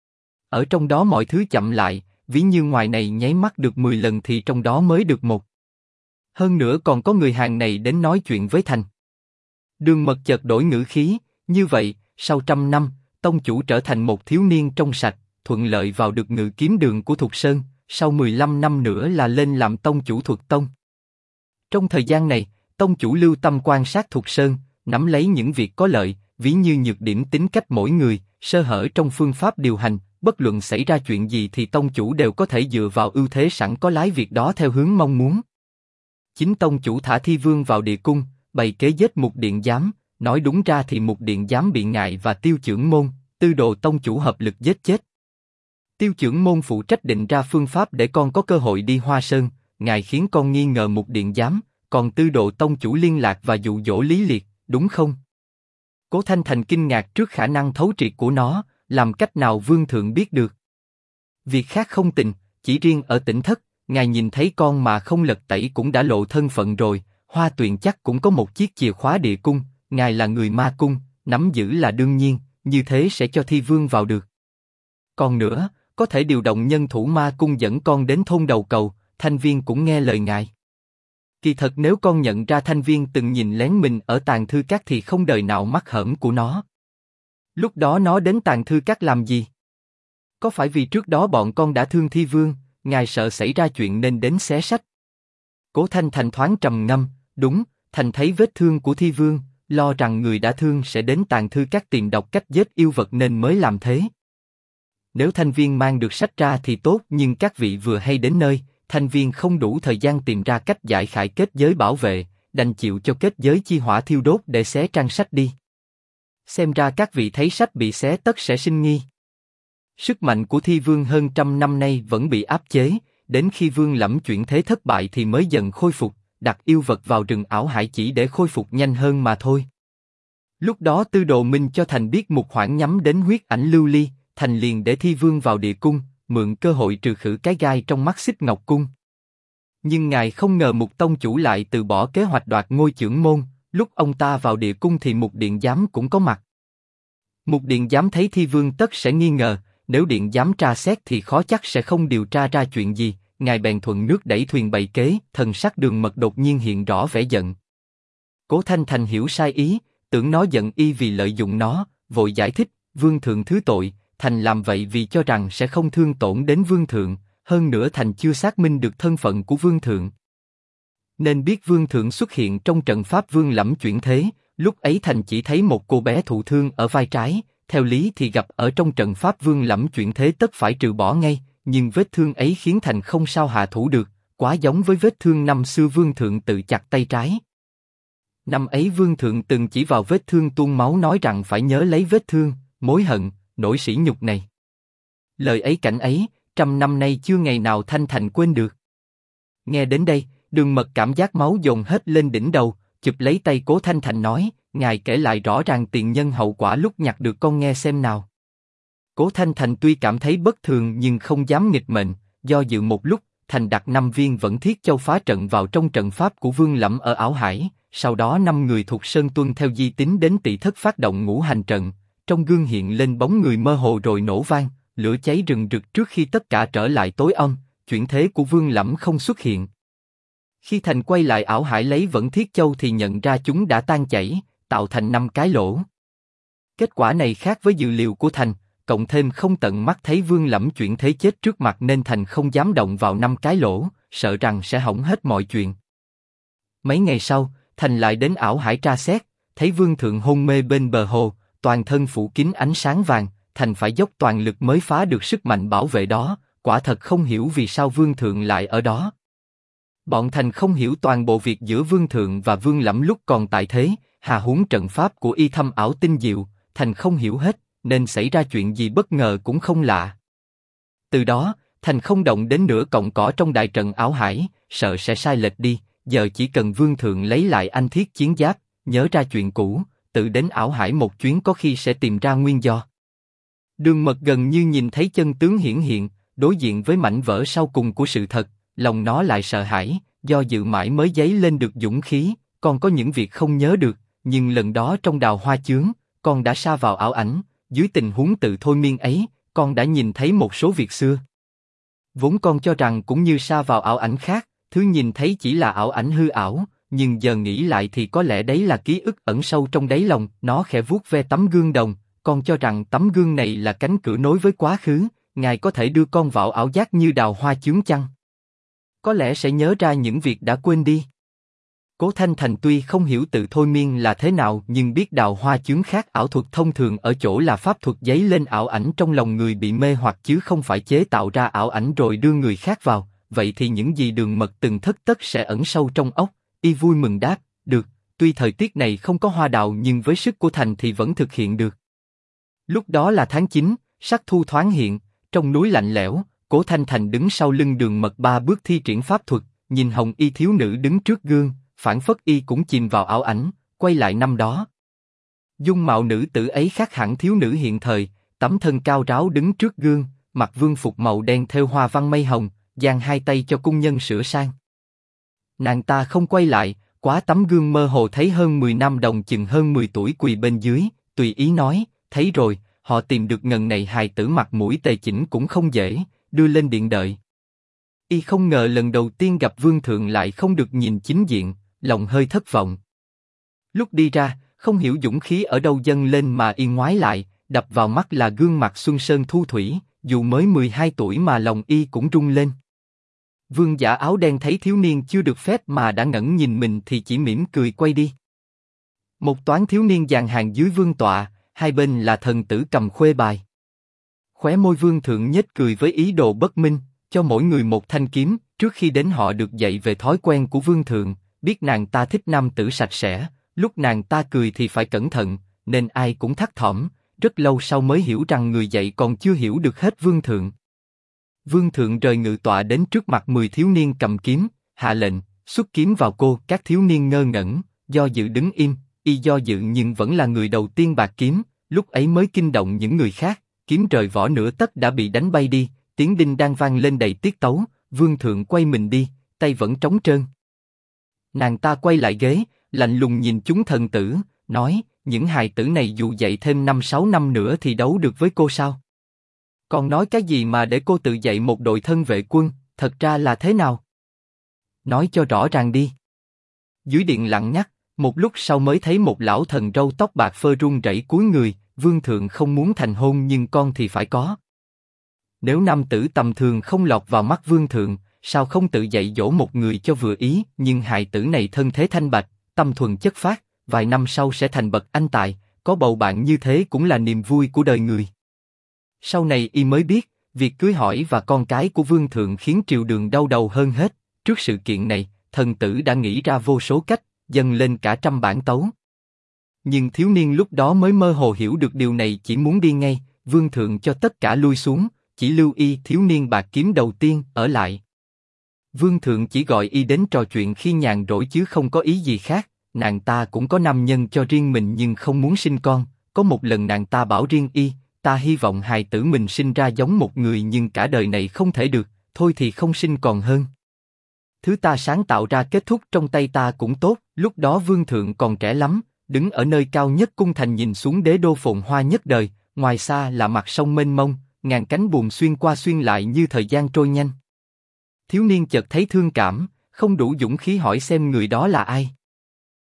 Ở trong đó mọi thứ chậm lại, ví như ngoài này nháy mắt được 10 lần thì trong đó mới được 1. Hơn nữa còn có người hàng này đến nói chuyện với Thành. Đường Mật chợt đổi ngữ khí, như vậy, sau 100 năm, tông chủ trở thành một thiếu niên trong sạch, thuận lợi vào được Ngự Kiếm Đường của Thục Sơn, sau 15 năm nữa là lên làm tông chủ Thuật Tông. Trong thời gian này, tông chủ lưu tâm quan sát Thục Sơn, nắm lấy những việc có lợi, ví như nhược điểm tính cách mỗi người, sơ hở trong phương pháp điều hành, bất luận xảy ra chuyện gì thì tông chủ đều có thể dựa vào ưu thế sẵn có lái việc đó theo hướng mong muốn. Chính tông chủ thả Thi Vương vào địa cung, bày kế giết Mục Điện Giám, nói đúng ra thì Mục Điện Giám bị ngại và Tiêu Chưởng Môn, Tư Đồ tông chủ hợp lực giết chết. Tiêu Chưởng Môn phụ trách định ra phương pháp để con có cơ hội đi Hoa Sơn, ngài khiến con nghi ngờ Mục Điện Giám, còn Tư Đồ tông chủ liên lạc và dụ dỗ Lý Liệt, đúng không? Cố Thanh Thành kinh ngạc trước khả năng thấu triệt của nó, làm cách nào vương thượng biết được? Việc khác không tình, chỉ riêng ở Tỉnh Thất, ngài nhìn thấy con mà không lật tẩy cũng đã lộ thân phận rồi. Hoa Tuyền chắc cũng có một chiếc chìa khóa địa cung, ngài là người ma cung, nắm giữ là đương nhiên, như thế sẽ cho Thi Vương vào được. Còn nữa, có thể điều động nhân thủ ma cung dẫn con đến thôn đầu cầu, Thanh Viên cũng nghe lời ngài. Kỳ thật nếu con nhận ra Thanh Viên từng nhìn lén mình ở Tàng Thư Các thì không đời nào mắc hởm của nó. Lúc đó nó đến Tàng Thư Các làm gì? Có phải vì trước đó bọn con đã thương Thi Vương, ngài sợ xảy ra chuyện nên đến xé sách? Cố Thanh Thành thoáng trầm ngâm, đúng, Thành thấy vết thương của Thi Vương, lo rằng người đã thương sẽ đến Tàng Thư Các tìm đọc cách giết yêu vật nên mới làm thế. Nếu Thanh Viên mang được sách ra thì tốt, nhưng các vị vừa hay đến nơi, Thanh Viên không đủ thời gian tìm ra cách giải khải kết giới bảo vệ, đành chịu cho kết giới chi hỏa thiêu đốt để xé trang sách đi. Xem ra các vị thấy sách bị xé tất sẽ sinh nghi. Sức mạnh của Thi Vương hơn 100 năm nay vẫn bị áp chế, đến khi Vương Lẫm chuyển thế thất bại thì mới dần khôi phục, đặt yêu vật vào rừng ảo hải chỉ để khôi phục nhanh hơn mà thôi. Lúc đó Tư Đồ Minh cho Thành biết Mục Hoảng nhắm đến huyết ảnh lưu ly, Thành liền để Thi Vương vào địa cung, mượn cơ hội trừ khử cái gai trong mắt Xích Ngọc Cung. Nhưng ngài không ngờ Mục tông chủ lại từ bỏ kế hoạch đoạt ngôi chưởng môn, lúc ông ta vào địa cung thì Mục Điện Giám cũng có mặt. Mục Điện Giám thấy Thi Vương tất sẽ nghi ngờ, nếu Điện Giám tra xét thì khó chắc sẽ không điều tra ra chuyện gì, ngài bèn thuận nước đẩy thuyền bày kế, thần sắc Đường Mật đột nhiên hiện rõ vẻ giận. Cố Thanh Thành hiểu sai ý, tưởng nó giận y vì lợi dụng nó, vội giải thích, Vương thượng thứ tội, Thành làm vậy vì cho rằng sẽ không thương tổn đến Vương thượng, hơn nữa Thành chưa xác minh được thân phận của Vương thượng. Nên biết Vương thượng xuất hiện trong trận pháp Vương Lẫm chuyển thế, lúc ấy Thành chỉ thấy một cô bé thụ thương ở vai trái, theo lý thì gặp ở trong trận pháp Vương Lẫm chuyển thế tất phải trừ bỏ ngay, nhưng vết thương ấy khiến Thành không sao hạ thủ được, quá giống với vết thương năm xưa Vương thượng tự chặt tay trái. Năm ấy Vương thượng từng chỉ vào vết thương tuôn máu nói rằng phải nhớ lấy vết thương, mối hận, nỗi sỉ nhục này. Lời ấy cảnh ấy, 100 năm nay chưa ngày nào Thanh Thành quên được. Nghe đến đây, Đường Mật cảm giác máu dồn hết lên đỉnh đầu, chụp lấy tay Cố Thanh Thành nói, ngài kể lại rõ ràng tiền nhân hậu quả lúc nhặt được con nghe xem nào. Cố Thanh Thành tuy cảm thấy bất thường nhưng không dám nghịch mệnh, do dự một lúc, Thành đặt 5 viên Vẫn Thiết Châu phá trận vào trong trận pháp của Vương Lẫm ở ảo hải, sau đó 5 người thuộc Sơn tuân theo di tín đến Tỵ Thất phát động ngũ hành trận, trong gương hiện lên bóng người mơ hồ rồi nổ vang, lửa cháy rừng rực trước khi tất cả trở lại tối âm, chuyển thế của Vương Lẫm không xuất hiện. Khi Thành quay lại ảo hải lấy Vẫn Thiết Châu thì nhận ra chúng đã tan chảy, tạo thành 5 cái lỗ. Kết quả này khác với dự liệu của Thành, cộng thêm không tận mắt thấy Vương Lẫm chuyển thế chết trước mặt nên Thành không dám động vào 5 cái lỗ, sợ rằng sẽ hỏng hết mọi chuyện. Mấy ngày sau, Thành lại đến ảo hải tra xét, thấy vương thượng hôn mê bên bờ hồ, toàn thân phủ kín ánh sáng vàng, Thành phải dốc toàn lực mới phá được sức mạnh bảo vệ đó, quả thật không hiểu vì sao vương thượng lại ở đó. Bọn Thành không hiểu toàn bộ việc giữa vương thượng và vương Lẫm lúc còn tại thế, hà huống trận pháp của y thâm ảo tinh diệu, Thành không hiểu hết, nên xảy ra chuyện gì bất ngờ cũng không lạ. Từ đó, Thành không động đến nửa cọng cỏ trong đại trận ảo hải, sợ sẽ sai lệch đi, giờ chỉ cần vương thượng lấy lại anh thiết chiến giáp, nhớ ra chuyện cũ, tự đến ảo hải một chuyến có khi sẽ tìm ra nguyên do. Đường Mật gần như nhìn thấy chân tướng hiển hiện, đối diện với mảnh vỡ sau cùng của sự thật, lòng nó lại sợ hãi, do dự mãi mới dấy lên được dũng khí, con có những việc không nhớ được, nhưng lần đó trong đào hoa chướng, con đã sa vào ảo ảnh, dưới tình huống tự thôi miên ấy, con đã nhìn thấy một số việc xưa. Vốn con cho rằng cũng như sa vào ảo ảnh khác, thứ nhìn thấy chỉ là ảo ảnh hư ảo, nhưng giờ nghĩ lại thì có lẽ đấy là ký ức ẩn sâu trong đáy lòng. Nó khẽ vuốt ve tấm gương đồng, con cho rằng tấm gương này là cánh cửa nối với quá khứ, ngài có thể đưa con vào ảo giác như đào hoa chướng chăng? Có lẽ sẽ nhớ ra những việc đã quên đi. Cố Thanh Thành tuy không hiểu tự thôi miên là thế nào nhưng biết đào hoa chướng khác ảo thuật thông thường ở chỗ là pháp thuật dấy lên ảo ảnh trong lòng người bị mê hoặc chứ không phải chế tạo ra ảo ảnh rồi đưa người khác vào, vậy thì những gì Đường Mật từng thất tất sẽ ẩn sâu trong óc. Y vui mừng đáp, được, tuy thời tiết này không có hoa đào nhưng với sức của Thành thì vẫn thực hiện được. Lúc đó là tháng 9, sắc thu thoáng hiện, trong núi lạnh lẽo, Cố Thanh Thành đứng sau lưng Đường Mật 3 bước thi triển pháp thuật, nhìn hồng y thiếu nữ đứng trước gương, phảng phất y cũng chìm vào ảo ảnh, quay lại năm đó. Dung mạo nữ tử ấy khác hẳn thiếu nữ hiện thời, tấm thân cao ráo đứng trước gương, mặc vương phục màu đen thêu hoa văn mây hồng, dang hai tay cho cung nhân sửa sang. Nàng ta không quay lại, quá tấm gương mơ hồ thấy hơn 10 năm đồng chừng hơn 10 tuổi quỳ bên dưới, tùy ý nói, thấy rồi, họ tìm được ngần này hài tử mặt mũi tề chỉnh cũng không dễ, đưa lên điện đợi. Y không ngờ lần đầu tiên gặp vương thượng lại không được nhìn chính diện, lòng hơi thất vọng. Lúc đi ra, không hiểu dũng khí ở đâu dâng lên mà y ngoái lại, đập vào mắt là gương mặt xuân sơn thu thủy, dù mới 12 tuổi mà lòng y cũng rung lên. Vương giả áo đen thấy thiếu niên chưa được phép mà đã ngẩng nhìn mình thì chỉ mỉm cười quay đi. Một toán thiếu niên dàn hàng dưới vương tọa, hai bên là thần tử cầm khuê bài. Khóe môi vương thượng nhếch cười với ý đồ bất minh, cho mỗi người một thanh kiếm. Trước khi đến họ được dạy về thói quen của vương thượng, biết nàng ta thích nam tử sạch sẽ, lúc nàng ta cười thì phải cẩn thận, nên ai cũng thắt thỏm. Rất lâu sau mới hiểu rằng người dạy còn chưa hiểu được hết vương thượng. Vương thượng rời ngự tọa đến trước mặt 10 thiếu niên cầm kiếm, hạ lệnh, xuất kiếm vào cô. Các thiếu niên ngơ ngẩn, do dự đứng im, y do dự nhưng vẫn là người đầu tiên bạt kiếm, lúc ấy mới kinh động những người khác, kiếm rời vỏ nửa tấc đã bị đánh bay đi, tiếng đinh đang vang lên đầy tiết tấu, vương thượng quay mình đi, tay vẫn trống trơn. Nàng ta quay lại ghế, lạnh lùng nhìn chúng thần tử, nói, những hài tử này dù dạy thêm 5-6 năm nữa thì đấu được với cô sao? Còn nói cái gì mà để cô tự dạy một đội thân vệ quân, thật ra là thế nào? Nói cho rõ ràng đi. Dưới điện lặng nhắc, một lúc sau mới thấy một lão thần râu tóc bạc phơ run rẩy cúi người, vương thượng không muốn thành hôn nhưng con thì phải có. Nếu nam tử tầm thường không lọt vào mắt vương thượng, sao không tự dạy dỗ một người cho vừa ý? Nhưng hài tử này thân thế thanh bạch, tâm thuần chất phác, vài năm sau sẽ thành bậc anh tài, có bầu bạn như thế cũng là niềm vui của đời người. Sau này y mới biết, việc cưới hỏi và con cái của vương thượng khiến triều đường đau đầu hơn hết. Trước sự kiện này, thần tử đã nghĩ ra vô số cách, dâng lên cả trăm bản tấu. Nhưng thiếu niên lúc đó mới mơ hồ hiểu được điều này, chỉ muốn đi ngay. Vương thượng cho tất cả lui xuống, chỉ lưu y thiếu niên bạc kiếm đầu tiên ở lại. Vương thượng chỉ gọi y đến trò chuyện khi nhàn rỗi chứ không có ý gì khác. Nàng ta cũng có nam nhân cho riêng mình nhưng không muốn sinh con. Có một lần nàng ta bảo riêng y, ta hy vọng hài tử mình sinh ra giống một người nhưng cả đời này không thể được, thôi thì không sinh còn hơn. Thứ ta sáng tạo ra kết thúc trong tay ta cũng tốt. Lúc đó vương thượng còn trẻ lắm, đứng ở nơi cao nhất cung thành nhìn xuống đế đô phồn hoa nhất đời, ngoài xa là mặt sông mênh mông, ngàn cánh buồm xuyên qua xuyên lại như thời gian trôi nhanh. Thiếu niên chợt thấy thương cảm, không đủ dũng khí hỏi xem người đó là ai.